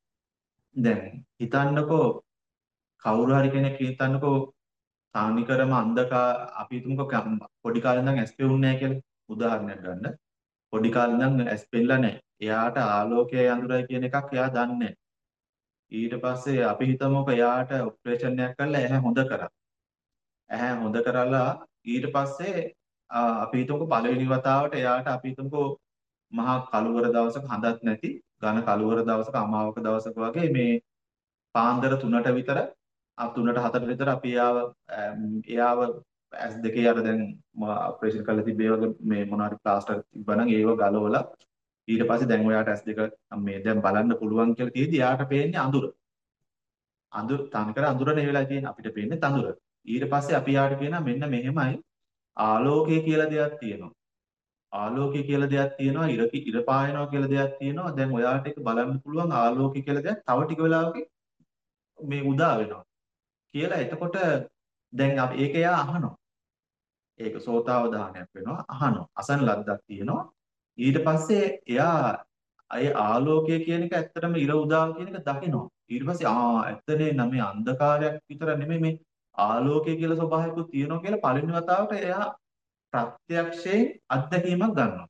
දැන් හිතන්නකෝ කවුරු හරි කෙනෙක් හිතන්නකෝ තනිකරම අන්ධකා අපි හිතමුකෝ කම්- පොඩි කාලේ ඉඳන් ඇස් පෙවුන්නේ නැහැ කියලා. උදාහරණයක් ගන්න. පොඩි කාලේ ඉඳන් ඇස් පෙල්ලා නැහැ. එයාට ආලෝකය අඳුරයි කියන එකක් එයා දන්නේ නැහැ. ඊට පස්සේ අපි හිතමුකෝ එයාට ඔපරේෂන් එකක් කරලා ඇහැ හොඳ කරා. ඇහැ හොඳ කරලා ඊට පස්සේ ආ, අපි හිතමුකෝ පළවෙනි වතාවට එයාට අපි හිතමුකෝ මහා කළුවර දවසක හඳක් නැති ඝන කළුවර දවසක අමාවක දවසක වගේ මේ පාන්දර තුනට විතර අ තුනට හතරට විතර අපි එයාව ඇම්, එයාව ඇස් දෙකේ අර දැන් ඔපරේෂන් කරලා තිබ්බේ වගේ මේ මොනවාරි ප්ලාස්ටර් තිබ්බනම් ඒව ගලවලා ඊට පස්සේ දැන් ඔයාට ඇස් දෙක මේ දැන් බලන්න පුළුවන් කියලා තියෙදි එයාට පේන්නේ අඳුර. අඳුර තනිකර අඳුර නෙවෙයි වෙලා තියෙන්නේ අපිට පේන්නේ තඳුර. ඊට පස්සේ අපි යාට කියනවා මෙන්න මෙහෙමයි ආලෝකය කියලා දෙයක් තියෙනවා. ආලෝකය කියලා දෙයක් තියෙනවා ඉර ඉර පායනවා කියලා දෙයක් තියෙනවා. දැන් ඔයාට ඒක බලන්න පුළුවන් ආලෝකය කියලා දෙයක් තව ටික වෙලාවකින් මේ උදා වෙනවා කියලා. එතකොට දැන් අපි ඒක එයා අහනවා. ඒක සෝතාවධානයක් වෙනවා අහනවා. අසන ලද්දක් තියෙනවා. ඊට පස්සේ එයා අය ආලෝකය කියන එක ඇත්තටම ඉර උදා කියන එක දකිනවා. ඊට පස්සේ ආ ඇත්තනේ නම් මේ අන්ධකාරයක් විතර නෙමෙයි මේ ආලෝකය කියලා ස්වභාවයකුත් තියෙනවා කියලා පළවෙනි වතාවට එයා ප්‍රත්‍යක්ෂයෙන් අත්දැකීමක් ගන්නවා.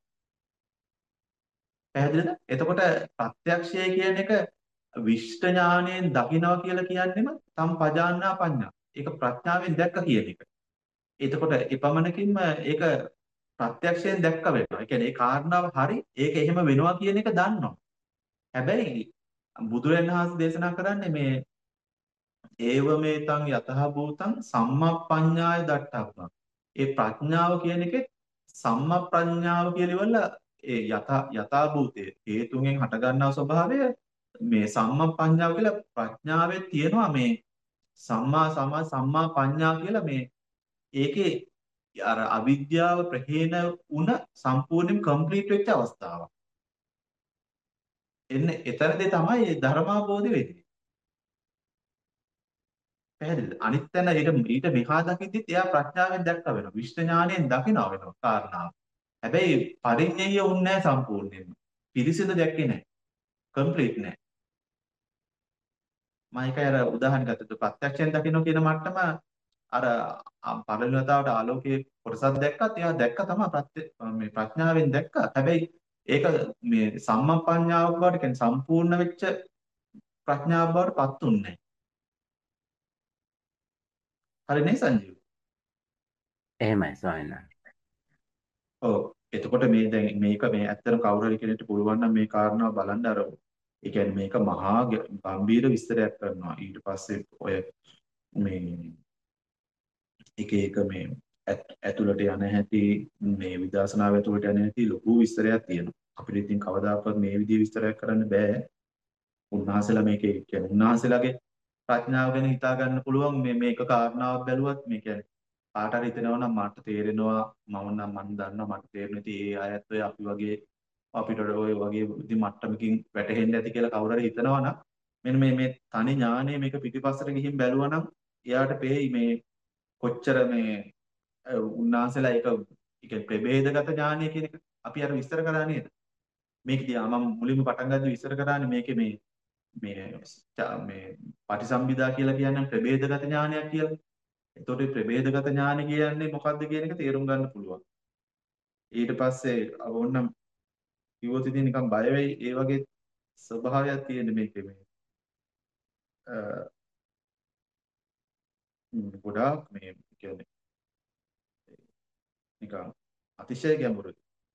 පැහැදිලිද? එතකොට ප්‍රත්‍යක්ෂය කියන එක විශිෂ්ට ඥාණයෙන් දකිනවා කියලා කියන්නේම සම්පජාන්නා පඤ්ඤා. ඒක ප්‍රඥාවෙන් දැක්ක කියන එක. එතකොට එපමණකින්ම ඒක ප්‍රත්‍යක්ෂයෙන් දැක්ක වෙනවා. ඒ කියන්නේ ඒ කාරණාව හරි ඒක එහෙම වෙනවා කියන එක දන්නවා. හැබැයි බුදුරජාණන් වහන්සේ දේශනා කරන්නේ මේ ඒව මේතං යතහ භූතං සම්මප්පඤ්ඤාය දට්ඨබ්බං. ඒ ප්‍රඥාව කියන එකේ සම්මප්පඤ්ඤාව කියලා ඉවරල ඒ යත යථා භූතයේ හේතුන්ගෙන් හටගන්නා ස්වභාවය මේ සම්මප්පඤ්ඤාව කියලා ප්‍රඥාවේ තියෙනවා මේ සම්මා සම සම්මා පඤ්ඤා කියලා මේ ඒකේ අර අවිද්‍යාව ප්‍රහීන වුණ සම්පූර්ණයෙන් කම්ප්ලීට් වෙච්ච අවස්ථාවක්. එන්නේ එතනදී තමයි ධර්මාබෝධය වෙන්නේ. පැහැදිලිද? අනිත් තැන ඊට ඊට මෙහා දකිද්දිත් එයා ප්‍රඥාවෙන් දැක්ක වෙනවා. විශ්ව ඥාණයෙන් දකිනවා වෙනවා කාරණාව. හැබැයි පරිඤ්ඤය වුන්නේ නැහැ සම්පූර්ණයෙන්ම. පිරිසිදු දැක්කේ නැහැ. කම්ප්ලීට් නැහැ. මම ඒකයි අර උදාහරණ ගත්තද ප්‍රත්‍යක්ෂයෙන් දකින්න කියන මට්ටම අර පළවෙනි වතාවට ආලෝකයේ කොටසක් දැක්කත් එයා දැක්ක තමයි ප්‍රත්‍ය මේ ප්‍රඥාවෙන් දැක්ක. හැබැයි ඒක මේ සම්මප්පඤ්ඤාවක් බවට කියන්නේ සම්පූර්ණ වෙච්ච ප්‍රඥාවක් බවට පත් උන්නේ නැහැ. හරි නේ සංජීව? එහෙමයි ස්වාමීන් වහන්සේ. ඔව්. එතකොට මේ දැන් මේක මේ ඇත්තට කවුරු හරි කෙනෙක්ට පුළුවන් නම් මේ කාරණාව බලන්න අර ඒ කියන්නේ මේක මහා ගම්බීර විස්තරයක් කරනවා. ඊට පස්සේ ඔය මේ එක එක මේ ඇත්- ඇතුළට යන හැටි මේ විදර්ශනාව ඇතුළට යන හැටි ලොකු විස්තරයක් තියෙනවා. අපිට ඉතින් කවදාකවත් මේ විදිහේ විස්තරයක් කරන්න බෑ. උන්වහන්සේලා මේකේ කියන්නේ උන්වහන්සේලාගේ ප්‍රඥාව ගැන හිතා ගන්න පුළුවන් මේ මේක කාරණාවක් බැලුවත් මේ කියන්නේ කාට හරි හිතෙනවා නම් මට තේරෙනවා මම නම් මම දන්නවා මට තේරෙන ඉතින් ඒ අයත් ඔය අපි වගේ අපිට ඔය වගේ ඉතින් මට්ටමකින් වැටහෙන්න ඇති කියලා කවුරු හරි හිතනවා නම් මෙන්න මේ මේ තනි ඥානය මේක පිටිපස්සට ගිහින් බැලුවා නම් එයාට පේයි මේ කොච්චර මේ අ, උන්වහන්සේලා ඒක ඒක ප්‍රභේදගත ඥානය කියන එක අපි අර විස්තර කරා නේද? මේක දිහා මම මුලින්ම පටන් ගද්දි විස්තර කරානේ මේකේ මේ මේ ච- මේ පටිසම්භිදා කියලා කියන්නේ ප්‍රභේදගත ඥානයක් කියලා. එතකොට මේ ප්‍රභේදගත ඥාන කියන්නේ මොකක්ද කියන එක තේරුම් ගන්න පුළුවන්. ඊට පස්සේ ඕන්නම් කිව්වොත් ඉතින් නිකන් බය වෙයි ඒ වගේ ස්වභාවයක් තියෙන මේකේ මේ අ, ම්, ගොඩාක් මේ කියන්නේ නිකන් අතිශය ගැඹුරුයි.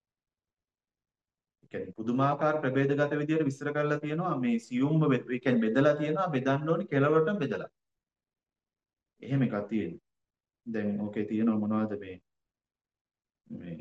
ඒ කියන්නේ පුදුමාකාර ප්‍රභේදගත විදියට විස්තර කරලා තියෙනවා මේ සියුම්ම බෙ- ඒ කියන්නේ බෙදලා තියෙනවා බෙදන්න ඕනි කෙලවරටම බෙදලා. එහෙම එකක් තියෙනවා. දැන් ඕකේ තියෙනවා මොනවද මේ මේ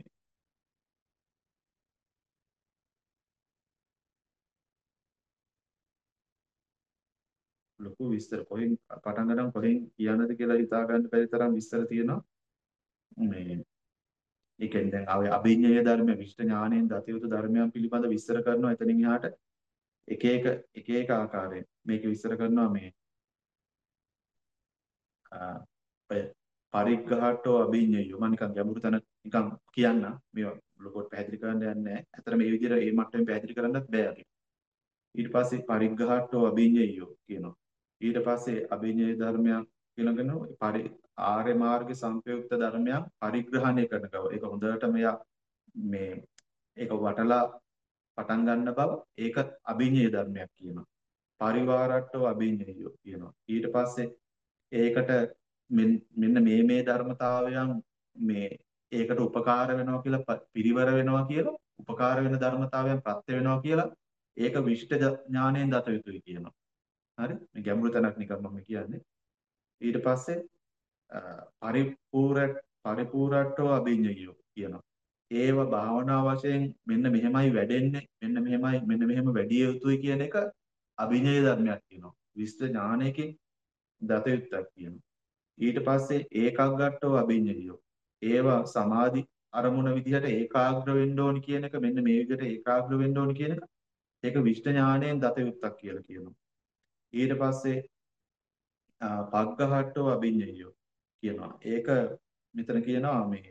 ලොකු විස්තර කොහෙන් පටන් ගන්න කොහෙන් කියන්නද කියලා හිතා ගන්න බැරි තරම් විස්තර තියෙනවා. මේ ඒ කියන්නේ දැන් ආවේ අභිඤ්ඤය ධර්ම විශිෂ්ට ඥාණයෙන් දත යුතු ධර්මයන් පිළිබඳ විස්තර කරනවා. එතනින් එහාට එක එක එක එක ආකාරයෙන් මේක විස්තර කරනවා මේ අ, ඔය පරිග්ඝාටෝ අභිඤ්ඤයෝ මම නිකන් ගැඹුරු තැන නිකන් කියන්න මේවා ලොකෝට පැහැදිලි කරන්න යන්නේ නැහැ. ඇත්තට මේ විදිහට මේ මට්ටමේ පැහැදිලි කරන්නත් බෑ අපි. ඊට පස්සේ පරිග්ඝාටෝ අභිඤ්ඤයෝ කියනවා. ඊට පස්සේ අභිඤ්ඤය ධර්මයන් කියනගෙන පරි ආර්ය මාර්ග සංපයුක්ත ධර්මයන් පරිග්‍රහණය කරන බව. ඒක හොඳට මෙයා මේ ඒක වටලා පටන් ගන්න බව ඒක අභිඤ්ඤය ධර්මයක් කියනවා. පරිවාරට්ටෝ අභිඤ්ඤයෝ කියනවා. ඊට පස්සේ ඒකට මෙන්න මේ මේ ධර්මතාවයන් මේ ඒකට උපකාර වෙනවා කියලා පිරිවර වෙනවා කියලා උපකාර වෙන ධර්මතාවයන් ප්‍රත්‍ය වෙනවා කියලා ඒක විශිෂ්ට ඥාණයෙන් දත යුතුයි කියනවා. හරි? මේ ගැඹුරු තැනක් නිකන් මම කියන්නේ. ඊට පස්සේ පරිපූර්ණ පරිපූර්ණට්ඨෝ අභිඤ්ඤයෝ කියනවා. ඒව භාවනා වශයෙන් මෙන්න මෙහෙමයි වැඩෙන්නේ මෙන්න මෙහෙමයි මෙන්න මෙහෙම වැඩි යුතුයි කියන එක අභිඤ්ඤය ධර්මයක් කියනවා. විශිෂ්ට ඥානයකින් දත යුත්තක් කියනවා. ඊට පස්සේ ඒකග්ගට්ඨෝ අභිඤ්ඤයෝ ඒවා සමාධි අරමුණ විදිහට ඒකාග්‍ර වෙන්න ඕනි කියන එක මෙන්න මේ විදිහට ඒකාග්‍ර වෙන්න ඕනි කියන එක ඒක විශිෂ්ට ඥාණයෙන් දත යුත්තක් කියලා කියනවා. ඊට පස්සේ පග්ගහට්ටෝ අභිඤ්ඤයෝ කියනවා. ඒක මෙතන කියනවා මේ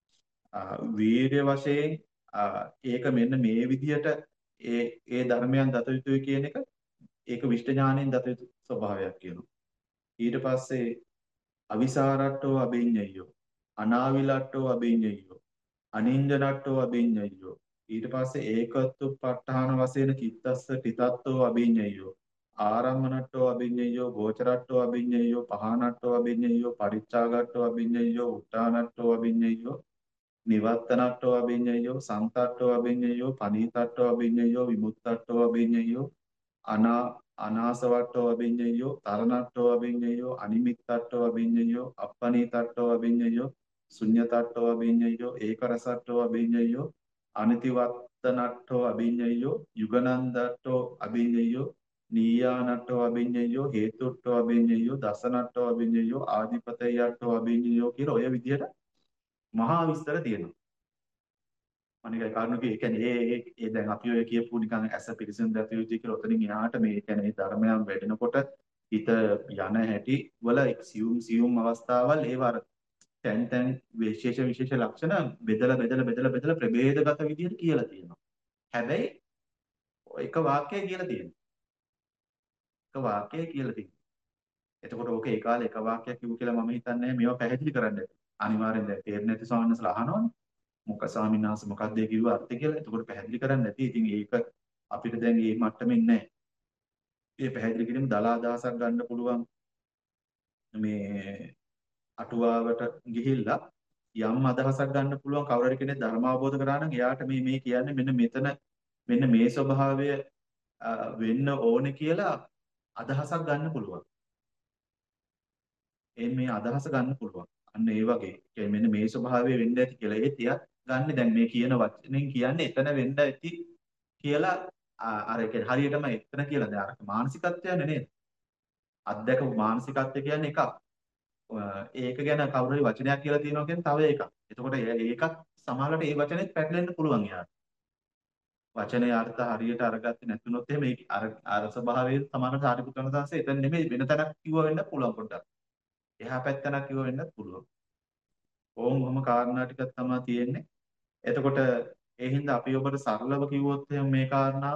වීර්ය වශයෙන් ඒක මෙන්න මේ විදිහට ඒ ඒ ධර්මයන් දත යුතුයි කියන එක ඒක විශිෂ්ට ඥාණයෙන් දත යුතු ස්වභාවයක් කියනවා. ඊට පස්සේ අවිසාරට්ටෝ අභිඤ්ඤයෝ අනාවිලට්ටෝ අභිඤ්ඤයෝ අනින්ජනට්ටෝ අභිඤ්ඤයෝ ඊට පස්සේ ඒකත්තුප්පට්ඨාන වශයෙන් චිත්තස්ස තිතත්තෝ අභිඤ්ඤයෝ ආරම්මනට්ටෝ අභිඤ්ඤයෝ ගෝචරට්ටෝ අභිඤ්ඤයෝ පහනට්ටෝ අභිඤ්ඤයෝ පරිච්ඡාගට්ටෝ අභිඤ්ඤයෝ උත්තානට්ටෝ අභිඤ්ඤයෝ නිවත්තනට්ටෝ අභිඤ්ඤයෝ සන්තට්ටෝ අභිඤ්ඤයෝ පනීතට්ටෝ අභිඤ්ඤයෝ විමුක්තට්ටෝ අභිඤ්ඤයෝ අනා අනාසවට්ටෝ අභිඤ්ඤයෝ තරණට්ටෝ අභිඤ්ඤයෝ අනිමිත්තට්ටෝ අභිඤ්ඤයෝ අප්පනීතට්ටෝ අභිඤ්ඤයෝ ශුඤ්ඤතට්ටෝ අභිඤ්ඤයෝ ඒකරසට්ටෝ අභිඤ්ඤයෝ අනිතිවත්තනට්ටෝ අභිඤ්ඤයෝ යුගනන්දට්ටෝ අභිඤ්ඤයෝ නීයානට්ටෝ අභිඤ්ඤයෝ හේතුට්ටෝ අභිඤ්ඤයෝ දසනට්ටෝ අභිඤ්ඤයෝ ආදිපතයට්ටෝ අභිඤ්ඤයෝ කියලා ඔය විදිහට මහා විස්තර තියෙනවා. අනික කාරණක ඒ කියන්නේ ඒ ඒ දැන් අපි ඔය කියපු නිකන් ඇස පිරිසිදු දත යුතුයි කියලා ඔතනින් එහාට මේ කියන්නේ මේ ධර්මයන් වැඩෙනකොට හිත යන හැටි වල සියුම් සියුම් අවස්ථාවල් ඒව අර තැන් තැන් විශේෂ විශේෂ ලක්ෂණ බෙදලා බෙදලා බෙදලා බෙදලා ප්‍රභේදගත විදිහට කියලා තියෙනවා. හැබැයි එක වාක්‍යය කියලා තියෙනවා. එක වාක්‍යය කියලා තියෙනවා. එතකොට ඕක ඒ කාලේ එක වාක්‍යයක් කිව්ව කියලා මම හිතන්නේ මේවා පැහැදිලි කරන්න. අනිවාර්යෙන් දැන් තේරෙන්නේ නැති ස්වාමීන්වහන්සේලා අහනවනේ. මොකක් ස්වාමීන් වහන්සේ මොකක්ද ඒ කිව්ව අර්ථය කියලා. එතකොට පැහැදිලි කරන්න නැති. ඉතින් ඒක අපිට දැන් මේ මට්ටමින් නැහැ. මේ පැහැදිලි කිරීම දලා අදහසක් ගන්න පුළුවන් මේ අටුවාවට ගිහිල්ලා යම් අදහසක් ගන්න පුළුවන් කවුරු හරි කෙනෙක් ධර්ම අවබෝධ කරා නම් එයාට මේ මේ කියන්නේ මෙන්න මෙතන මෙන්න මේ ස්වභාවය වෙන්න ඕනේ කියලා අදහසක් ගන්න පුළුවන්. ඒ මේ අදහස ගන්න පුළුවන්. අන්න ඒ වගේ. කියන්නේ මෙන්න මේ ස්වභාවය වෙන්න ඇති කියලා. ඒත් එයා ගන්න දැන් මේ කියන වචනෙන් කියන්නේ එතන වෙන්න ඇති කියලා අර කියන්නේ හරියටම එතන කියලා දැන් අර මානසිකත්වයනේ නේද? අත්දැකපු මානසිකත්වය කියන්නේ එකක්. ඒක ගැන කවුරු හරි වචනයක් කියලා තියෙනවා කියන්නේ තව එකක්. එතකොට ඒකත් සමහරවිට ඒ වචනේත් පැටලෙන්න පුළුවන් යාට. වචනේ අර්ථ හරියට අරගත්තේ නැතුනොත් එහෙම ඒ අර අර ස්වභාවයේ සමහරවිට සාරිපුත්‍රයන් සංසේ එතන නෙමෙයි වෙන තැනක් කිව්ව වෙන්න පුළුවන් පොඩ්ඩක්. එහා පැත්තනක් කිව්ව වෙන්නත් පුළුවන්. ඕම් ඔහම කාරණා ටිකක් තමයි තියෙන්නේ. එතකොට ඒ හින්දා අපි ඔබට සරලව කිව්වොත් එහෙම මේ කාරණාව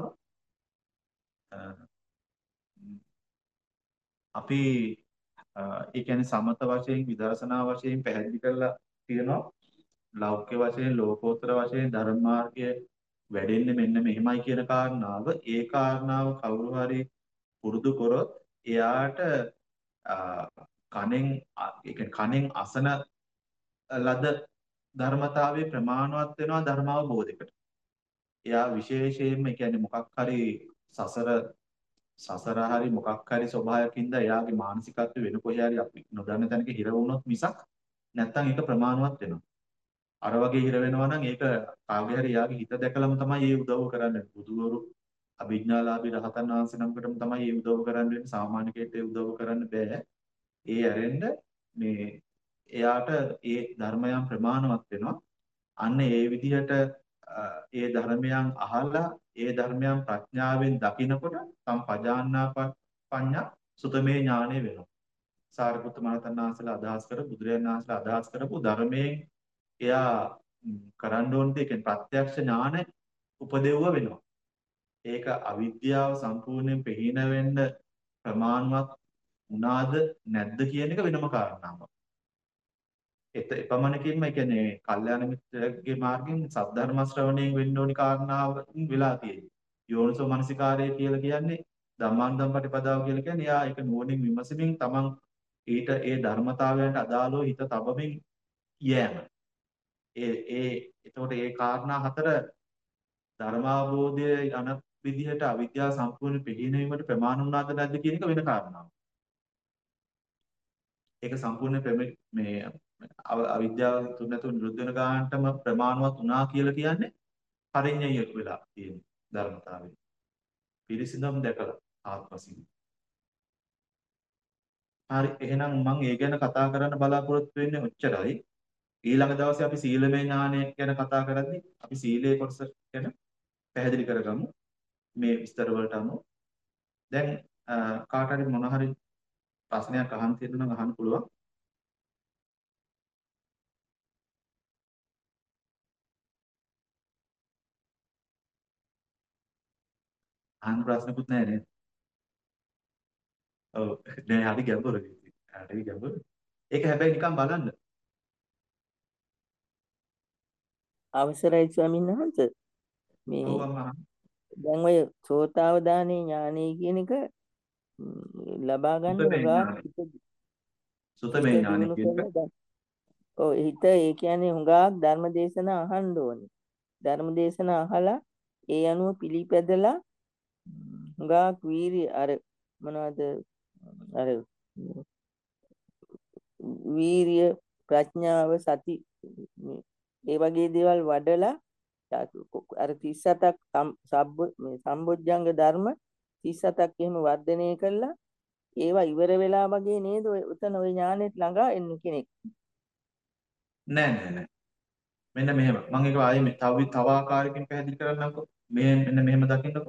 අපි ඒ කියන්නේ සමත වශයෙන් විදර්ශනා වශයෙන් පැහැදිලි කරලා තියෙනවා. ලෞකික වශයෙන් ලෝකෝත්තර වශයෙන් ධර්ම මාර්ගය වැඩෙන්නේ මෙන්න මෙහෙමයි කියන කාරණාව. ඒ කාරණාව කවුරු හරි පුරුදු කරොත් එයාට කණෙන් ඒ කියන්නේ කණෙන් අසන ලද ධර්මතාවයේ ප්‍රමාණවත් වෙනවා ධර්ම අවබෝධයකට. එයා විශේෂයෙන්ම ඒ කියන්නේ මොකක් හරි සසර සසර හරි මොකක් හරි ස්වභාවයකින්ද එයාගේ මානසිකත්වය වෙන කොහේ හරි අපි නොදන්න තැනක හිර වුණොත් මිසක් නැත්තම් ඒක ප්‍රමාණවත් වෙනවා. අර වගේ හිර වෙනවා නම් ඒක කාගේ හරි එයාගේ හිත දැකලම තමයි ඒ උදව් කරන්නේ. බුදුවරු අභිඥාලාභී රහතන් වහන්සේ නමකටම තමයි ඒ උදව් කරන්නේ. සාමාන්‍ය කෙනෙක්ට ඒ උදව් කරන්න බෑ. ඒ ඇරෙන්න මේ එයාට ඒ ධර්මයන් ප්‍රමාණවත් වෙනවා. අන්න ඒ විදිහට ඒ ධර්මයන් අහලා ඒ ධර්මයන් ප්‍රඥාවෙන් දකිනකොට තම පජාන්නා පඤ්ඤා සුතමේ ඥානෙ වෙනවා. සාරිපුත්ත මහරහතන් වහන්සේලා අදහස් කර බුදුරජාණන් වහන්සේලා අදහස් කරපු ධර්මයෙන් එයා කරන්න ඕනේ ඒ කියන්නේ ප්‍රත්‍යක්ෂ ඥාන උපදෙව්ව වෙනවා. ඒක අවිද්‍යාව සම්පූර්ණයෙන් පිහින වෙන්න ප්‍රමාණවත් වුණාද නැද්ද කියන එක වෙනම කාරණාවක්. ඒත් එපමණකින්ම ඒ කියන්නේ කල්යාණ මිත්‍රගේ මාර්ගයෙන් සද්ධර්ම ශ්‍රවණයෙන් වෙන්න ඕනි කාරණාවකින් වෙලා තියෙන්නේ. යෝනිසෝ මනසිකාරය කියලා කියන්නේ ධම්මානුධම්ම පටිපදාව කියලා කියන්නේ යා ඒක නුවණින් විමසමින් තමන් ඊට ඒ ධර්මතාවයන්ට අදාළව හිත තබමින් යෑම. ඒ ඒ එතකොට ඒ කාරණා හතර ධර්මාවබෝධය යන විදිහට අවිද්‍යාව සම්පූර්ණ පිළිගැනීමට ප්‍රමාණ වුණාද නැද්ද කියන එක වෙන කාරණාවක්. ඒක සම්පූර්ණ මේ අවිද්‍යාව තුනතුන් නිරුද්ධ වෙන ගානටම ප්‍රමාණවත් වුණා කියලා කියන්නේ පරිඤ්ඤය වෙලා තියෙන ධර්මතාවය. පිරිසිදුම් දැකලා ආත්මසින්. හරි එහෙනම් මම ඒ ගැන කතා කරන්න බලාපොරොත්තු වෙන්නේ ඔච්චරයි. ඊළඟ දවසේ අපි සීලමය ඥානය ගැන කතා කරද්දී අපි සීලේ කොටස ගැන පැහැදිලි කරගමු. මේ විස්තර වලට අනුව. දැන් කාට හරි මොන හරි ප්‍රශ්නයක් අහන්න තියෙනවා නම් අහන්න පුළුවන්. අහන්න ප්‍රශ්නකුත් නැහැ නේද? ඔව් නෑ හරි ගැඹුරුයි. හරි ගැඹුරුයි. ඒක හැබැයි නිකන් බලන්න. අවසරයි ස්වාමීන් වහන්සේ. මේ ඔව් අම්මා. දැන් ඔය සෝතාවදානේ ඥානෙ කියන එක ලබා ගන්න සුතමේ උගා ඥානෙ. සුතමේ ඥානෙ කියන එක. ඔව් හිත ඒ කියන්නේ හුඟක් ධර්මදේශන අහන්න ඕනේ. ධර්මදේශන අහලා ඒ අනුව පිළිපැදලා හුඟක් වීරිය අර මොනවද අර වීරිය ප්‍රඥාව සති ඒ වගේ දේවල් වඩලා අර තිස් හතක් සම්බ මේ සම්බොජ්ජංග ධර්ම තිස් හතක් එහෙම වර්ධනය කළා ඒවා ඉවර වෙලා වගේ නේද ඔය උතන ඔය ඥානෙට ළඟා එන්න කෙනෙක් නෑ නෑ නෑ මෙන්න මෙහෙම මම ඒක ආයේ මේ තව තව ආකාරයකින් පැහැදිලි කරන්නම්කෝ මේ මෙන්න මෙහෙම දකින්නකෝ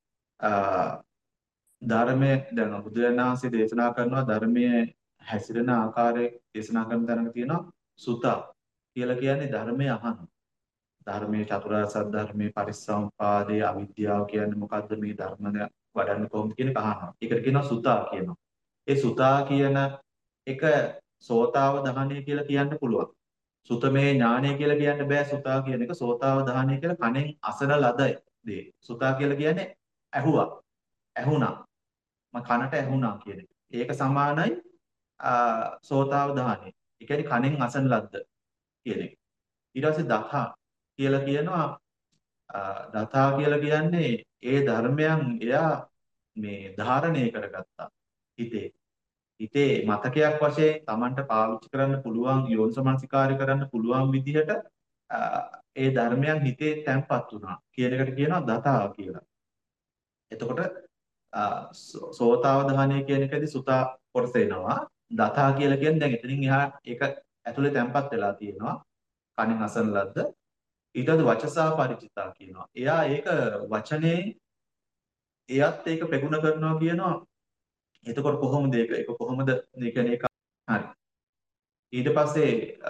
ධර්මයේ දැන් බුදුරජාණන් වහන්සේ දේශනා කරනවා ධර්මයේ හැසිරෙන ආකාරය දේශනා කරන තැනක තියෙනවා සුතා කියලා කියන්නේ ධර්මය අහන ධර්මයේ චතුරාර්ය සත්‍ය ධර්මයේ පරිසම්පාදයේ අවිද්‍යාව කියන්නේ මොකද්ද මේ ධර්මය වඩන්න කොහොමද කියන එක අහනවා. ඒකට කියනවා සුතා කියනවා. ඒ සුතා කියන එක සෝතාව දහණය කියලා කියන්න පුළුවන්. සුතමේ ඥානය කියලා කියන්න බෑ සුතා කියන එක සෝතාව දහණය කියලා කණෙන් අසන ලද දේ. සුතා කියලා කියන්නේ ඇහුවා. ඇහුණා. මම කනට ඇහුණා කියන එක. ඒක සමානයි සෝතාව දහණය. ඒ කියන්නේ කණෙන් අසන ලද්ද කියන එක. ඊට පස්සේ දතා කියලා කියනවා දතා කියලා කියන්නේ ඒ ධර්මයන් එයා මේ ධාරණය කරගත්තා හිතේ හිතේ මතකයක් වශයෙන් Tamanට පාවිච්චි කරන්න පුළුවන් යෝනිසමනසිකාරය කරන්න පුළුවන් විදිහට ඒ ධර්මයන් හිතේ තැන්පත් වුණා කියන එකට කියනවා දතා කියලා. එතකොට සෝතාව දහණය කියන එකදී සුතා කොටස එනවා. දතා කියලා කියන්නේ දැන් එතනින් එහා ඒක ඇතුලේ තැන්පත් වෙලා තියෙනවා. කණින් අසන ලද්ද ඊට පස්සේ වචසා පරිචිතා කියනවා. එයා ඒක වචනේ එයත් ඒක ප්‍රගුණ කරනවා කියනවා. එතකොට කොහොමද ඒක? ඒක කොහොමද? ඒ කියන්නේ ඒක හරි. ඊට පස්සේ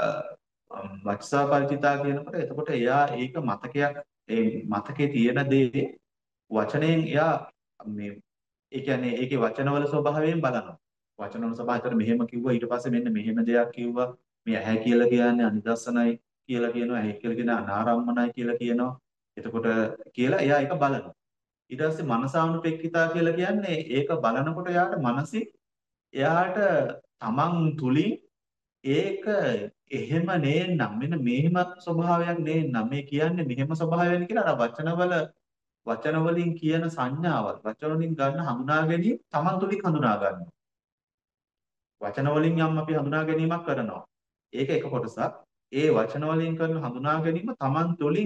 වචසා පරිචිතා කියනකොට එතකොට එයා ඒක මතකයක් ඒ මතකේ තියෙන දේ වචනයෙන් එයා මේ ඒ කියන්නේ ඒකේ වචනවල ස්වභාවයෙන් බලනවා. වචනවල ස්වභාවයට මෙහෙම කිව්වා ඊට පස්සේ මෙන්න මෙහෙම දෙයක් කිව්වා. මේ ඇහැ කියලා කියන්නේ අනිදස්සනයි කියලා කියනවා ඇහි කියලා කියන අනාරම්මනයි කියලා කියනවා. එතකොට කියලා එයා ඒක බලනවා. ඊට පස්සේ මනසානුපෙක්කිතා කියලා කියන්නේ ඒක බලනකොට එයාට මනසින් එයාට තමන් තුලින් ඒක එහෙම නේනම් මෙන්න මෙහෙම ස්වභාවයක් නේනම් මේ කියන්නේ මෙහෙම ස්වභාවයක් කියලා අර වචනවල වචන වලින් කියන සංඥාවල් වචන වලින් ගන්න හඳුනා ගැනීම තමන් තුලින් හඳුනා ගන්නවා. වචන වලින් යම් අපි හඳුනා ගැනීමක් කරනවා. ඒක එක කොටසක්. ඒ වචන වලින් කරන හඳුනා ගැනීම තමන් තුළින්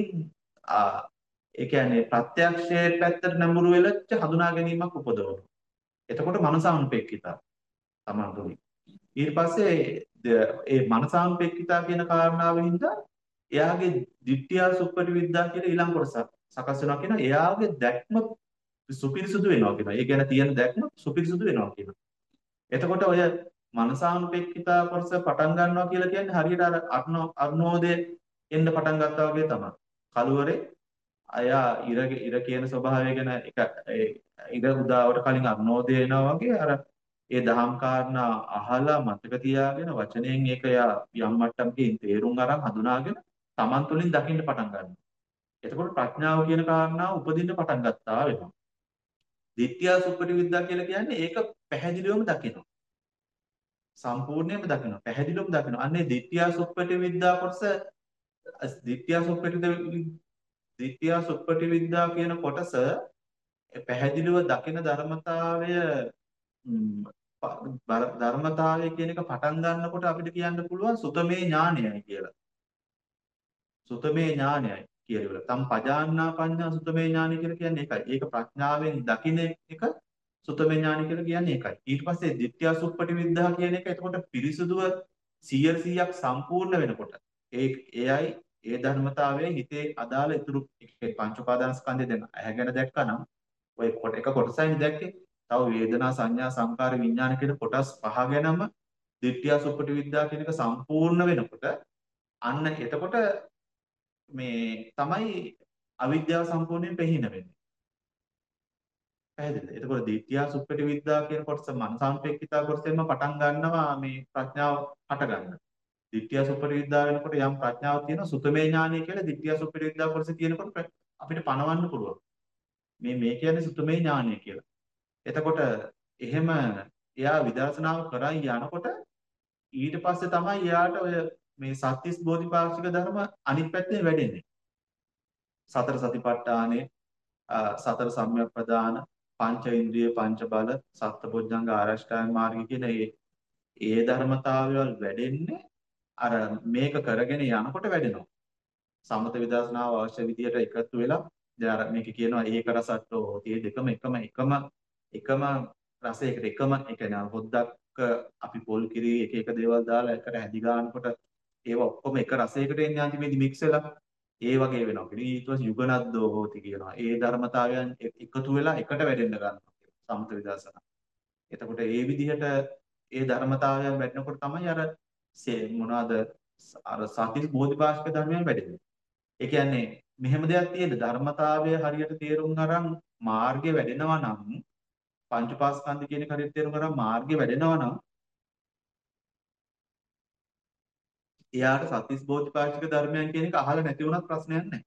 ඒ කියන්නේ ප්‍රත්‍යක්ෂයේ පැත්තට නැඹුරු වෙලච්ච හඳුනා ගැනීමක් උපදවනවා. එතකොට මනසානුපෙක්කිතා තමන් තුළින්. ඊට පස්සේ ඒ මනසානුපෙක්කිතා කියන කාරණාවෙන් හින්දා එයාගේ ditthිය සුප්පටි විද්‍යා කියලා ඊළඟ කොටස සකස් වෙනවා කියනවා. එයාගේ දැක්ම සුපිරිසුදු වෙනවා කියනවා. ඒ ගැන තියෙන දැක්ම සුපිරිසුදු වෙනවා කියනවා. එතකොට ඔය මනසානුපෙක්කිතා කොටස පටන් ගන්නවා කියලා කියන්නේ හරියට අර අර්ණෝ අර්ණෝදය එන්න පටන් ගත්තා වගේ තමයි. කළුවරේ අයා ඉර ඉර කියන ස්වභාවය ගැන එක ඉර උදාවට කලින් අර්ණෝදය එනවා වගේ අර ඒ දහම් කාරණා අහලා මතක තියාගෙන වචනයෙන් ඒක යා යම් මට්ටමකින් තේරුම් අරන් හඳුනාගෙන Taman තුලින් දකින්න පටන් ගන්නවා. එතකොට ප්‍රඥාව කියන කාරණාව උපදින්න පටන් ගත්තා වෙනවා. ditthිය සුප්පටි විද්‍යා කියලා කියන්නේ ඒක පැහැදිලිවම දකිනවා. සම්පූර්ණයෙන්ම දකිනවා. පැහැදිලිවම දකිනවා. අන්නේ ditthිය සුප්පටි විද්‍යා කොටස ditthිය සුප්පටි ditthිය සුප්පටි විද්‍යා කියන කොටස පැහැදිලිව දකින ධර්මතාවය ධර්මතාවය කියන එක පටන් ගන්නකොට අපිට කියන්න පුළුවන් සුතමේ ඥානයයි කියලා. සුතමේ ඥානයයි කියලා. තම් පජාන්නා පඤ්ඤා සුතමේ ඥානය කියලා කියන්නේ ඒකයි. ඒක ප්‍රඥාවෙන් දකින එක සුතමේ ඥානය කියලා කියන්නේ ඒකයි. ඊට පස්සේ ditthිය සුප්පටි විද්‍යා කියන එක එතකොට පිරිසුදුව සියයට සීයක් සම්පූර්ණ වෙනකොට ඒ එයයි ඒ ධර්මතාවයේ හිතේ අදාළ ඉතුරු පංච උපාදානස්කන්ධය දැන් ඇහැගෙන දැක්කනම් ඔය කොට එක කොටසයිනේ දැක්කේ. තව වේදනා සංඥා සංකාර විඥාන කියන කොටස් පහ ගැනම ditthිය සුප්පටි විද්‍යා කියන එක සම්පූර්ණ වෙනකොට අන්න එතකොට මේ තමයි අවිද්‍යාව සම්පූර්ණයෙන් පෙහින වෙන්නේ. පැහැදිලිද? එතකොට ditthිය සුප්පටි විද්‍යා කියන කොටස මනසානුපෙක්කිතා කොටසෙන්ම පටන් ගන්නවා මේ ප්‍රඥාව හට ගන්න. ditthිය සුප්පටි විද්‍යා වෙනකොට යම් ප්‍රඥාවක් තියෙනවා සුතමේ ඥානය කියලා ditthිය සුප්පටි විද්‍යා කොටස කියනකොට අපිට පණවන්න පුළුවන්. මේ මේ කියන්නේ සුතමේ ඥානය කියලා. එතකොට එහෙම එයා විදර්ශනාව කරන් යනකොට ඊට පස්සේ තමයි එයාට ඔය මේ සත්‍තිස් බෝධිපාක්ෂික ධර්ම අනිත් පැත්තේ වැඩෙන්නේ. සතර සතිපට්ඨානේ සතර සම්‍යක් ප්‍රදාන පංච ඉන්ද්‍රිය පංච බල සත්බොධ්ජංග ආරෂ්ඨාංග මාර්ගය කියන ඒ ඒ ධර්මතාවයවල වැඩෙන්නේ අර මේක කරගෙන යනකොට වැඩෙනවා. සමත විදර්ශනාව අවශ්‍ය විදියට එකතු වෙලා දැන් අර මේක කියනවා ඒක රසට්ටෝ ඒ දෙකම එකම එකම එකම රසයකට එකම ඒ කියන්නේ හොද්දක් අපි පොල් කිරි එක එක දේවල් දාලා එකට හැදි ගන්නකොට ඒවා ඔක්කොම එක රසයකට එන්නේ අන්තිමේදී මික්ස් වෙලා ඒ වගේ වෙනවා. ඊට පස්සේ යුගනද්දෝ හෝති කියනවා. ඒ ධර්මතාවයන් එකතු වෙලා එකට වැඩෙන්න ගන්නවා සමත විදර්ශනා. එතකොට ඒ විදිහට ඒ ධර්මතාවයන් වැඩනකොට තමයි අර මොනවාද අර සතිස් බෝධිපාක්ෂික ධර්මයන් වැඩෙන්නේ. ඒ කියන්නේ මෙහෙම දෙයක් තියෙන ධර්මතාවය හරියට තේරුම් අරන් මාර්ගය වැඩෙනවා නම් පංච පාස්කන්ධ කියන එක හරියට තේරුම් අරන් මාර්ගය වැඩෙනවා නම් එයාට සත්‍තිස් බෝධිපාක්ෂික ධර්මයන් කියන එක අහලා නැති වුණත් ප්‍රශ්නයක් නැහැ.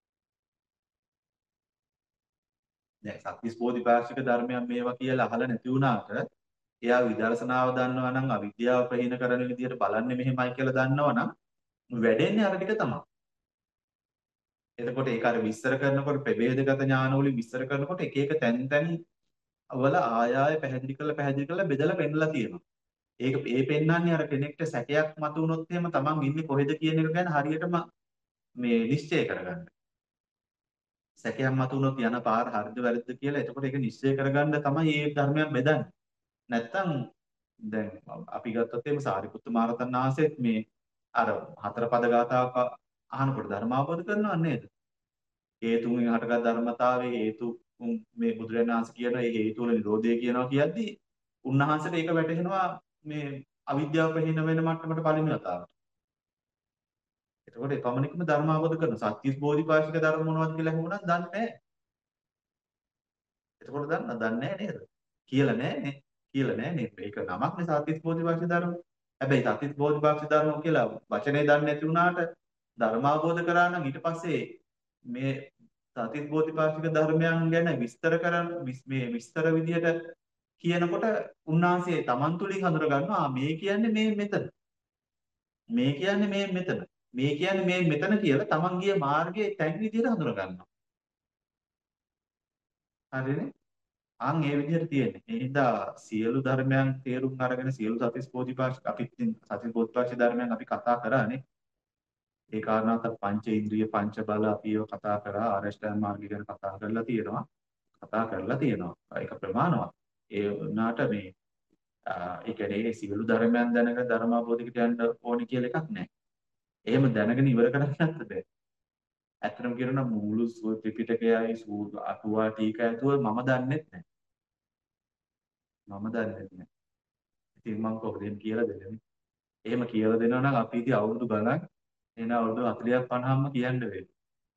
දැන් සත්‍තිස් බෝධිපාක්ෂික ධර්මයන් මේවා කියලා අහලා නැති වුණාට එයා විදර්ශනාව දන්නවා නම් අවිද්‍යාව ප්‍රහීන කරන විදිහට බලන්නේ මෙහෙමයි කියලා දන්නවා නම් වැඩෙන්නේ අර ටික තමයි. එතකොට ඒක අර විස්තර කරනකොට ප්‍රභේදගත ඥාන වලින් විස්තර කරනකොට එක එක තැන් තැන් වල ආය ආය පැහැදිලි කරලා පැහැදිලි කරලා බෙදලා පෙන්නලා තියෙනවා. ඒක ඒ පෙන්නන්නේ අර කෙනෙක්ට සැකයක් මතුනොත් එහෙම තමන් ඉන්නේ කොහෙද කියන එක ගැන හරියටම මේ නිශ්චය කරගන්න. සැකයක් මතුනොත් යන පාර හරිද වැරදිද කියලා එතකොට ඒක නිශ්චය කරගන්න තමයි මේ ධර්මයන් බෙදන්නේ. නැත්තම් දැන් අපි ගත්තොත් එහෙම සාරිපුත්ත මහරහතන් වහන්සේත් මේ අර හතර පද ගාථාවක් අහනකොට ධර්ම අවබෝධ කරනවා නේද? හේතුන්ගෙන් හටගත් ධර්මතාවයේ හේතු මේ බුදුරජාණන් වහන්සේ කියන ඒ හේතු වල නිරෝධය කියනවා කියද්දි උන්වහන්සේට ඒක වැටහෙනවා මේ අවිද්‍යාව ප්‍රහීන වෙන මට්ටමට පළවෙනි වතාවට. එතකොට ඒ පමණිකම ධර්ම අවබෝධ කරනවා. සත්‍තිස් බෝධිපාක්ෂික ධර්ම මොනවද කියලා අහුණා දන්නේ නැහැ. එතකොට දන්න දන්නේ නැහැ නේද? කියලා නැහැ නේ. කියලා නැහැ නේ. මේක නමක් නේ සත්‍තිස් බෝධිපාක්ෂික ධර්ම. හැබැයි සත්‍තිස් බෝධිපාක්ෂික ධර්ම කියලා වචනේ දන්නේ නැති වුණාට ධර්ම අවබෝධ කරා නම් ඊට පස්සේ මේ සත්‍තිස් බෝධිපාක්ෂික ධර්මයන් ගැන විස්තර කරන මේ විස්තර විදියට කියනකොට උන්වහන්සේ තමන් තුළින් හඳුර ගන්නවා මේ කියන්නේ මේ මෙතන. මේ කියන්නේ මේ මෙතන. මේ කියන්නේ මේ මෙතන කියලා තමන් ගිය මාර්ගයේ තැන් විදියට හඳුර ගන්නවා. හරිනේ? අන් ඒ විදිහට තියෙන්නේ. ඒ හින්දා සියලු ධර්මයන් තේරුම් අරගෙන සියලු සත්‍තිස් බෝධිපාක්ෂික අපි සත්‍තිස් බෝධිපාක්ෂික ධර්මයන් අපි කතා කරානේ. ඒ කාරණාත් පංච ඉන්ද්‍රිය පංච බල අපි ඒව කතා කරා ආරෂ්ඨාංග මාර්ගය ගැන කතා කරලා තියෙනවා. කතා කරලා තියෙනවා. ඒක ප්‍රමාණවත්. ඒ වුණාට මේ ඒ කියන්නේ සියලු ධර්මයන් දැනගෙන ධර්ම අවබෝධයකට යන්න ඕනි කියලා එකක් නැහැ. එහෙම දැනගෙන ඉවර කරන්නත් බෑ. ඇත්තටම කියනවා නම් මුළු සුව ත්‍රිපිටකයයි සූ අටුවා ටීකා ඇතුව මම දන්නෙත් නැහැ. මම දන්නෙත් නැහැ. ඉතින් මම කොහොමද එහෙම කියලා දෙන්නේ? එහෙම කියලා දෙනවා නම් අපි ඉතින් අවුරුදු ගණන් එන අවුරුදු හතළිහක් පනහක්ම කියන්න වෙයි.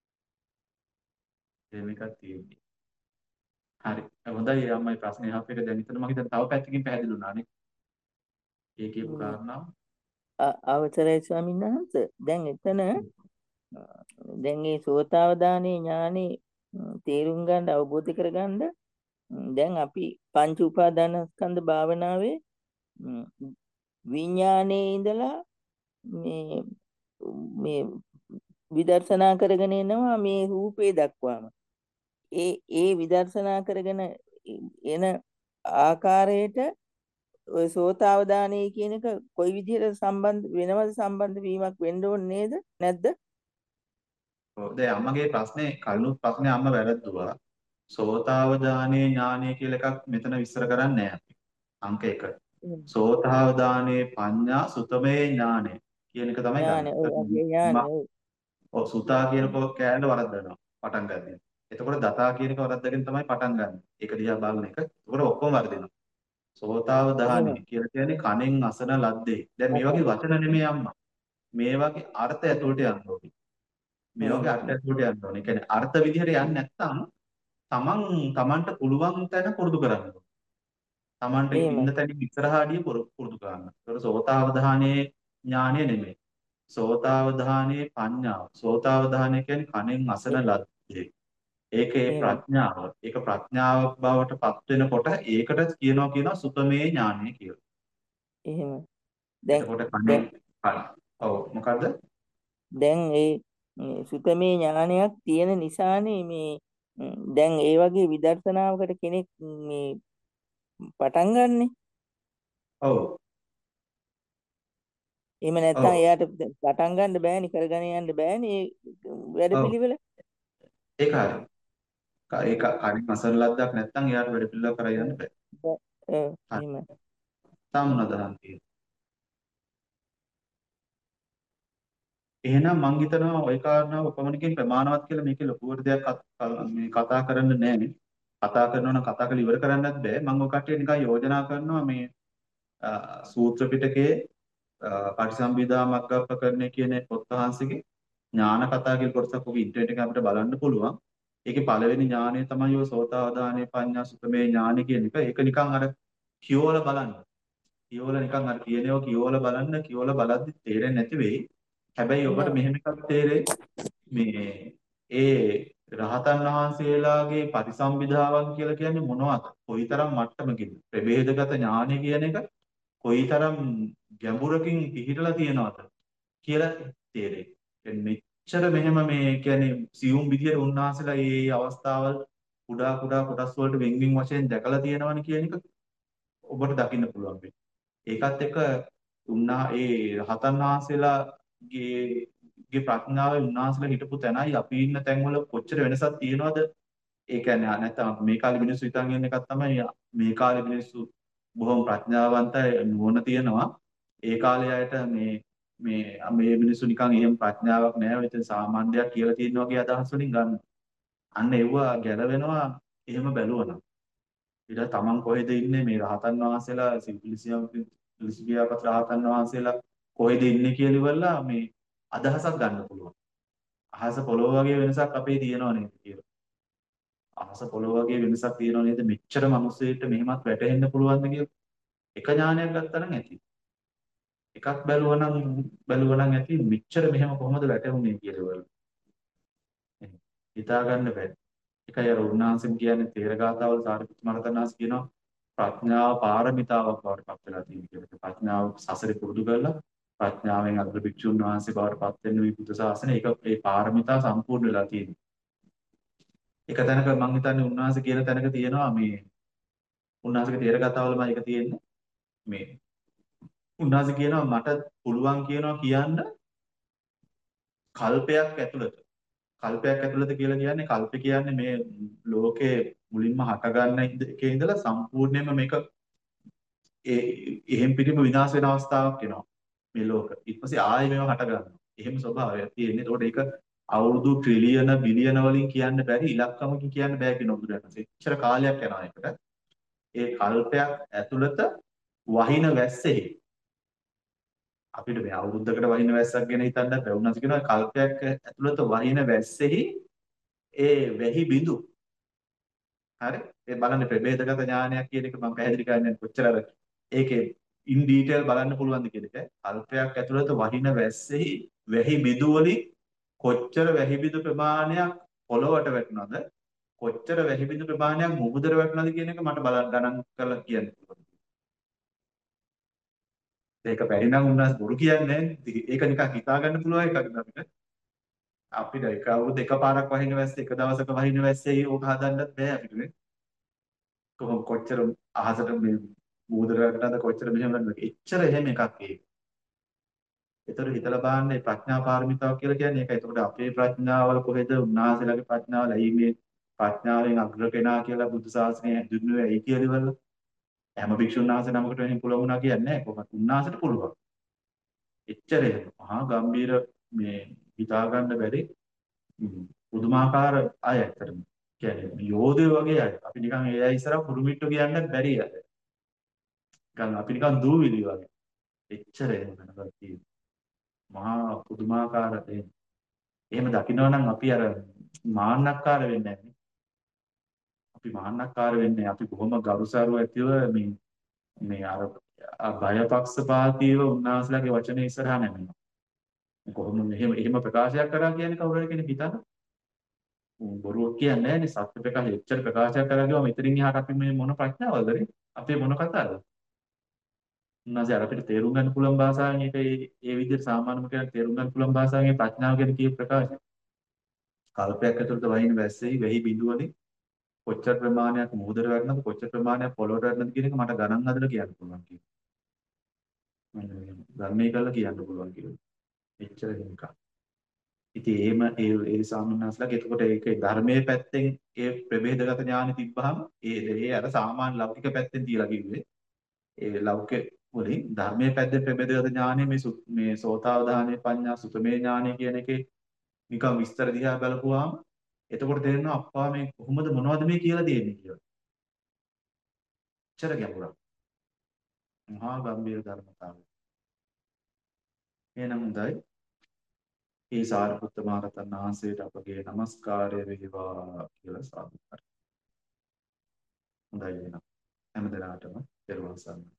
එහෙම එකක් තියෙන්නේ. හරි. හොඳයි අම්මයි ප්‍රශ්නේ අහපු එක දැන් හිතන්න මම හිතන තව පැත්තකින් පැහැදිලි වුණානේ. ඒ කියපු ம், කාරණාව. අ- අවසරයි ස්වාමීන් වහන්සේ. දැන් එතන අ, දැන් මේ සෝතාවදානේ ඥානේ ම්, තේරුම් ගන්න අවබෝධ කරගන්න ම්, දැන් අපි පංච උපාදානස්කන්ධ භාවනාවේ ම්, විඥානයේ ඉඳලා මේ මේ විදර්ශනා කරගෙන එනවා මේ රූපේ දක්වාම. ඒ ඒ විදර්ශනා කරගෙන එන ආකාරයට ඔය සෝතාවදානය කියන එක කොයි විදිහට සම්බන්ධ වෙනවද සම්බන්ධ වීමක් වෙන්න ඕනේ නේද නැද්ද? ඔව් දැන් අම්මගේ ප්‍රශ්නේ කලිනුත් ප්‍රශ්නේ අම්ම වැරද්දුවා. සෝතාවදානේ ඥානය කියලා එකක් මෙතන විස්තර කරන්නේ නැහැ අපි. අංක එක. එහෙම. සෝතාවදානේ පඤ්ඤා සුතමේ ඥානය කියන එක තමයි ගන්න. ඥාන ඔව් අපේ ඥාන ඔව්. ඔව් සුතා කියන කෑල්ල වරද්දනවා පටන් ගන්න. එතකොට දතා කියන එක වරද්දගෙන තමයි පටන් ගන්න. ඒක දිහා බලන එක. එතකොට ඔක්කොම වරදිනවා. සෝතාවදානේ එහෙම. කියලා කියන්නේ කනෙන් අසන ලද්දේ. දැන් මේ වගේ වචන නෙමෙයි අම්මා. මේ වගේ අර්ථ ඇතුළට යන්න ඕනේ. මේ වගේ අර්ථ ඇතුළට යන්න ඕනේ. ඒ කියන්නේ අර්ථ විදිහට යන්නේ නැත්නම් තමන් තමන්ට පුළුවන් තැන පුරුදු කරන්න ඕනේ. තමන්ට එහෙම. ඉන්න තැනින් ඉස්සරහාඩිය පුරුදු කරන්න. ඒතකොට සෝතාවදානේ ඥානය නෙමෙයි. සෝතාවදානේ පඤ්ඤාව. සෝතාවදානේ කියන්නේ කනෙන් අසන ලද්දේ. ඒක ඒ එහෙම. ප්‍රඥාව. ඒක ප්‍රඥාවක් බවට පත් වෙනකොට ඒකට කියනවා කියනවා සුතමේ ඥානය කියලා. එහෙම. දැන් එතකොට කනෙන් දැන් කන. ඔව් මොකද්ද? දැන් ඒ මේ සුතමේ ඥානයක් තියෙන නිසානේ මේ ම්, දැන් ඒ වගේ විදර්ශනාවකට කෙනෙක් මේ පටන් ගන්නෙ. ඔව්. එහෙම නැත්නම් ඔව්. එයාට පටන් ගන්න බෑනේ කරගෙන යන්න බෑනේ ඒ ඔව්. වැඩපිළිවෙල. ඒක හරි. ක- ඒක කණින් අසන ලද්දක් නැත්නම් එයාට වැඩ පිළිවෙල කරා යන්න බෑ. ඔව් හරි. එහෙම. සම්මුණදහන් තියෙනවා. එහෙනම් මං හිතනවා ওই කාරණාව කොපමණකින් ප්‍රමාණවත් කියලා මේකේ ලොකුවට දෙයක් කත- කල- මේ කතා කරන්න නැහැ. කතා කරනවා නම් කතා කරලා ඉවර කරන්නත් බෑ. මම ඔය කට්ටිය නිකන් යෝජනා කරනවා මේ අ, සූත්‍ර පිටකයේ අ, පටිසම්භිදා මග්ගප්පකරණය කියන පොත් වහන්සේගේ ඥාන කතා කියලා කොටසක් ඔක ඉන්ටර්නෙට් එකේ අපිට බලන්න පුළුවන්. ඒකේ පළවෙනි ඥානය තමයි ඔය සෝතාවදානේ පඤ්ඤා සුතමේ ඥාන කියන එක. ඒක නිකන් අර කියවලා බලන්න. කියවලා නිකන් අර කියනේව කියවලා බලන්න කියවලා බලද්දි තේරෙන්නේ නැති වෙයි. හැබැයි ඔබට එහෙම. මෙහෙම එකක් තේරෙයි මේ ඒ රහතන් වහන්සේලාගේ පටිසම්භිදාවන් කියලා කියන්නේ මොනවද? කොයිතරම් මට්ටමකින්ද? ප්‍රභේදගත ඥානය කියන එක කොයිතරම් ගැඹුරකින් පිහිටලා තියෙනවද කියලා තේරෙයි. කියන්නේ මෙච්චර මෙහෙම මේ කියන්නේ සියුම් විදියට උන්වහන්සේලා මේ අවස්ථාවල් කුඩා කුඩා කොටස් වලට වෙන් වෙන් වශයෙන් දැකලා තියෙනවනේ කියන එක ඔබට දකින්න පුළුවන් වෙයි. ඒකත් එක්ක උන්නා ඒ රහතන් වහන්සේලාගේ ගේ ප්‍රඥාවේ උන්වහන්සේලා හිටපු තැනයි අපි ඉන්න තැන්වල කොච්චර වෙනසක් තියෙනවද? ඒ කියන්නේ ආ නැත්තම් මේ කාලේ මිනිස්සු හිතන් ඉන්න එකක් තමයි මේ කාලේ මිනිස්සු බොහොම ප්‍රඥාවන්තයි නුවණ තියෙනවා. ඒ කාලේ අයට මේ මේ මේ මිනිස්සු නිකන් එහෙම ප්‍රඥාවක් නැහැ. ඉතින් සාමාන්‍ය දෙයක් කියලා තියෙන වගේ අදහස් වලින් ගන්න. අන්න ඒවා ගැලවෙනවා එහෙම බැලුවනම්. ඊට තමන් කොහෙද ඉන්නේ මේ රහතන් වහන්සේලා සිවිලිසියම් ලිසිබියාපත් රහතන් වහන්සේලා කොහෙද ඉන්නේ කියලා ඉවරලා මේ අදහසක් ගන්න පුළුවන්. අහස පොළොව වගේ වෙනසක් අපේ තියෙනව නේද කියලා. අහස පොළොව වගේ වෙනසක් තියෙනව නේද මෙච්චර මිනිස්සෙට මෙහෙමත් වැටෙන්න පුළුවන්ද කියලා. එක ඥානයක් ගත්තා නම් ඇති. එකක් බැලුවා නම් බැලුවා නම් ඇති මෙච්චර මෙහෙම කොහොමද වැටුනේ කියලා ඉවරලා. හිතා ගන්න බැහැ. ඒකයි අර උන්වහන්සේ කියන්නේ තේරගාතාවල සාරිපුත්ත මහරහතන් කියනවා ප්‍රඥාව පාරමිතාවක් බවට පත් වෙලා තියෙන කියලා. ප්‍රඥාව සසරේ පුරුදු කරලා ප්‍රඥාවෙන් අග්‍ර භික්ෂුන් වහන්සේ බවට පත් වෙන මේ බුද්ධ ශාසනය ඒක ඒ පාරමිතා සම්පූර්ණ වෙලා තියෙනවා. එක තැනක මම හිතන්නේ උන්වහන්සේ කියන තැනක තියෙනවා මේ උන්වහන්සේගේ තේරගාතාවලම ඒක තියෙන්නේ මේ උන්වහන්සේ කියනවා මට පුළුවන් කියනවා කියන්න කල්පයක් ඇතුළත කල්පයක් ඇතුළත කියලා කියන්නේ කල්ප කියන්නේ මේ ලෝකේ මුලින්ම හටගන්න එකේ ඉඳලා සම්පූර්ණයෙන්ම මේක ඒ එහෙම් පිටිම විනාශ වෙන අවස්ථාවක් එනවා මේ ලෝක. ඊට පස්සේ ආයෙ මේව හට ගන්නවා. එහෙම ස්වභාවයක් තියෙන. ඒතකොට ඒක අවුරුදු ට්‍රිලියන බිලියන වලින් කියන්න බැරි ඉලක්කමකින් කියන්න බෑ කියන බුදුරජාණන්. එච්චර කාලයක් යනවා ඒකට. ඒ කල්පයක් ඇතුළත වහින වැස්සෙහි අපිට මේ අවුරුද්දකට වහින වැස්සක් ගැන හිතන්නත් බැහැ. උන්වහන්සේ කියනවා කල්පයක් ඇතුළත වහින වැස්සෙහි ඒ වැහි බිඳු. හරි? ඒ බලන්න ප්‍රභේදගත ඥානයක් කියන එක මම පැහැදිලි කරන්නේ කොච්චර අර ඒකේ ඉන් ඩීටේල් බලන්න පුළුවන්ද කියන එක. කල්පයක් ඇතුළත වහින වැස්සෙහි වැහි බිඳු වලින් කොච්චර වැහි බිඳු ප්‍රමාණයක් පොළොවට වැටුණාද? කොච්චර වැහි බිඳු ප්‍රමාණයක් මුහුදට වැටුණාද කියන එක මට බලන්න ගණන් කරලා කියන්න පුළුවන්. ඒක බැරි නම් උන්වහන්සේ බොරු කියන්නේ නැහැ. ඒක නිකන් හිතා ගන්න පුළුවන් එකක් අපිට. අපිට එක අවුරුදු එකපාරක් වහින වැස්ස එක දවසක වහින වැස්සෙයි ඕක හදන්නත් බෑ අපිට නේ. කොහොම කොච්චර අහසට මේ මුහුදට වැටුණාද කොච්චර මෙහෙම ගන්නද? එච්චර එහෙම එකක් ඒක. ඒතර හිතලා බලන්න මේ ප්‍රඥා පාරමිතාව කියලා කියන්නේ ඒකයි. ඒකට අපේ ප්‍රඥාවල කොහෙද උන්වහන්සේලාගේ ප්‍රඥාවල ඇයි මේ ප්‍රඥාවෙන් අග්‍ර කෙනා කියලා බුදු සාසනය හැදුන්නේ ඇයි කියලා ඉවරලා. හැම භික්ෂුන් වහන්සේ නමකට වෙනින් පුළුවන් වුණා කියන්නේ නැහැ. කොහොමද උන්වහන්සේට පුළුවන්. එච්චර එහෙම මහා ගම්බීර මේ හිතා ගන්න බැරි පුදුමාකාර අය ඇත්තටම. කියන්නේ යෝධයෝ වගේ අය. අපි නිකන් ඒ අය ඉස්සරහ කුරුමිට්ටු කියන්නත් බැරි අය. නිකන් අපි නිකන් දූවිලි වගේ. එච්චර එහෙම වෙනකන් තියෙනවා. මහා පුදුමාකාර දෙයක්. එහෙම දකිනවා නම් අපි අර මාන්නක්කාර වෙන්නේ නැහැ. අපි මාන්නක්කාර වෙන්නේ අපි බොහොම ගරුසරු ඇතිව මේ මේ අර බයපක්ෂපාතීව උන්වහන්සේලාගේ වචනේ ඉස්සරහා නැමෙනවා. කොහොම මෙහෙම එහෙම ප්‍රකාශයක් කරා කියන්නේ කවුරු හරි කෙනෙක් හිතන්න. බොරුවක් කියන්නේ නැහැනේ සත්‍ය ප්‍රකාශය එච්චර ප්‍රකාශයක් කරා ගියාම ඉතින් එහාට අපි මේ මොන ප්‍රඥාවල්ද නේ? අපේ මොන කතාවද? උන්වහන්සේ අර අපිට තේරුම් ගන්න පුළුවන් භාෂාවෙන් ඒක ඒ ඒ විදිහට සාමාන්‍යම කෙනෙක් තේරුම් ගන්න පුළුවන් භාෂාවෙන් මේ ප්‍රඥාව ගැන කිය ප්‍රකාශය. කල්පයක් ඇතුළත වහින වැස්සෙහි වෙහි බිඳුවනේ කොච්චර ප්‍රමාණයක් මුහුදට වැටෙනවද කොච්චර ප්‍රමාණයක් පොළොවට වැටෙනවද කියන එක මට ගණන් හදලා කියන්න පුළුවන් කියලා. මම ධර්මයේ කරලා කියන්න පුළුවන් කියලා. එච්චර දෙනක. ඉතින් එහෙම ඒ ඒ සාමණේරස්ලාගේ එතකොට ඒකේ ධර්මයේ පැත්තෙන් ඒ ප්‍රභේදගත ඥානෙ තිබ්බහම ඒ ඒ අර සාමාන්‍ය ලෞකික පැත්තෙන් තියලා කිව්වේ. ඒ ලෞකික වලින් ධර්මයේ පැත්තෙන් ප්‍රභේදගත ඥානෙ මේ මේ සෝතාවධානයේ පඤ්ඤා සුතමේ ඥානෙ කියන එකේ නිකන් විස්තර දිහා බලපුවාම එතකොට තේරෙනවා අප්පා මේ කොහොමද මොනවද මේ කියලා දෙන්නේ කියලා. එච්චර ගැඹුරක්. මහා ගම්භීර ධර්මතාවය. එහෙනම් හොඳයි. ඒ සාරිපුත්ත මහ රහතන් වහන්සේට අපගේ নমස්කාරය වේවා කියලා සාදු කරා. හොඳයි එහෙනම් හැමදෙනාටම පෙරවන් සරණයි.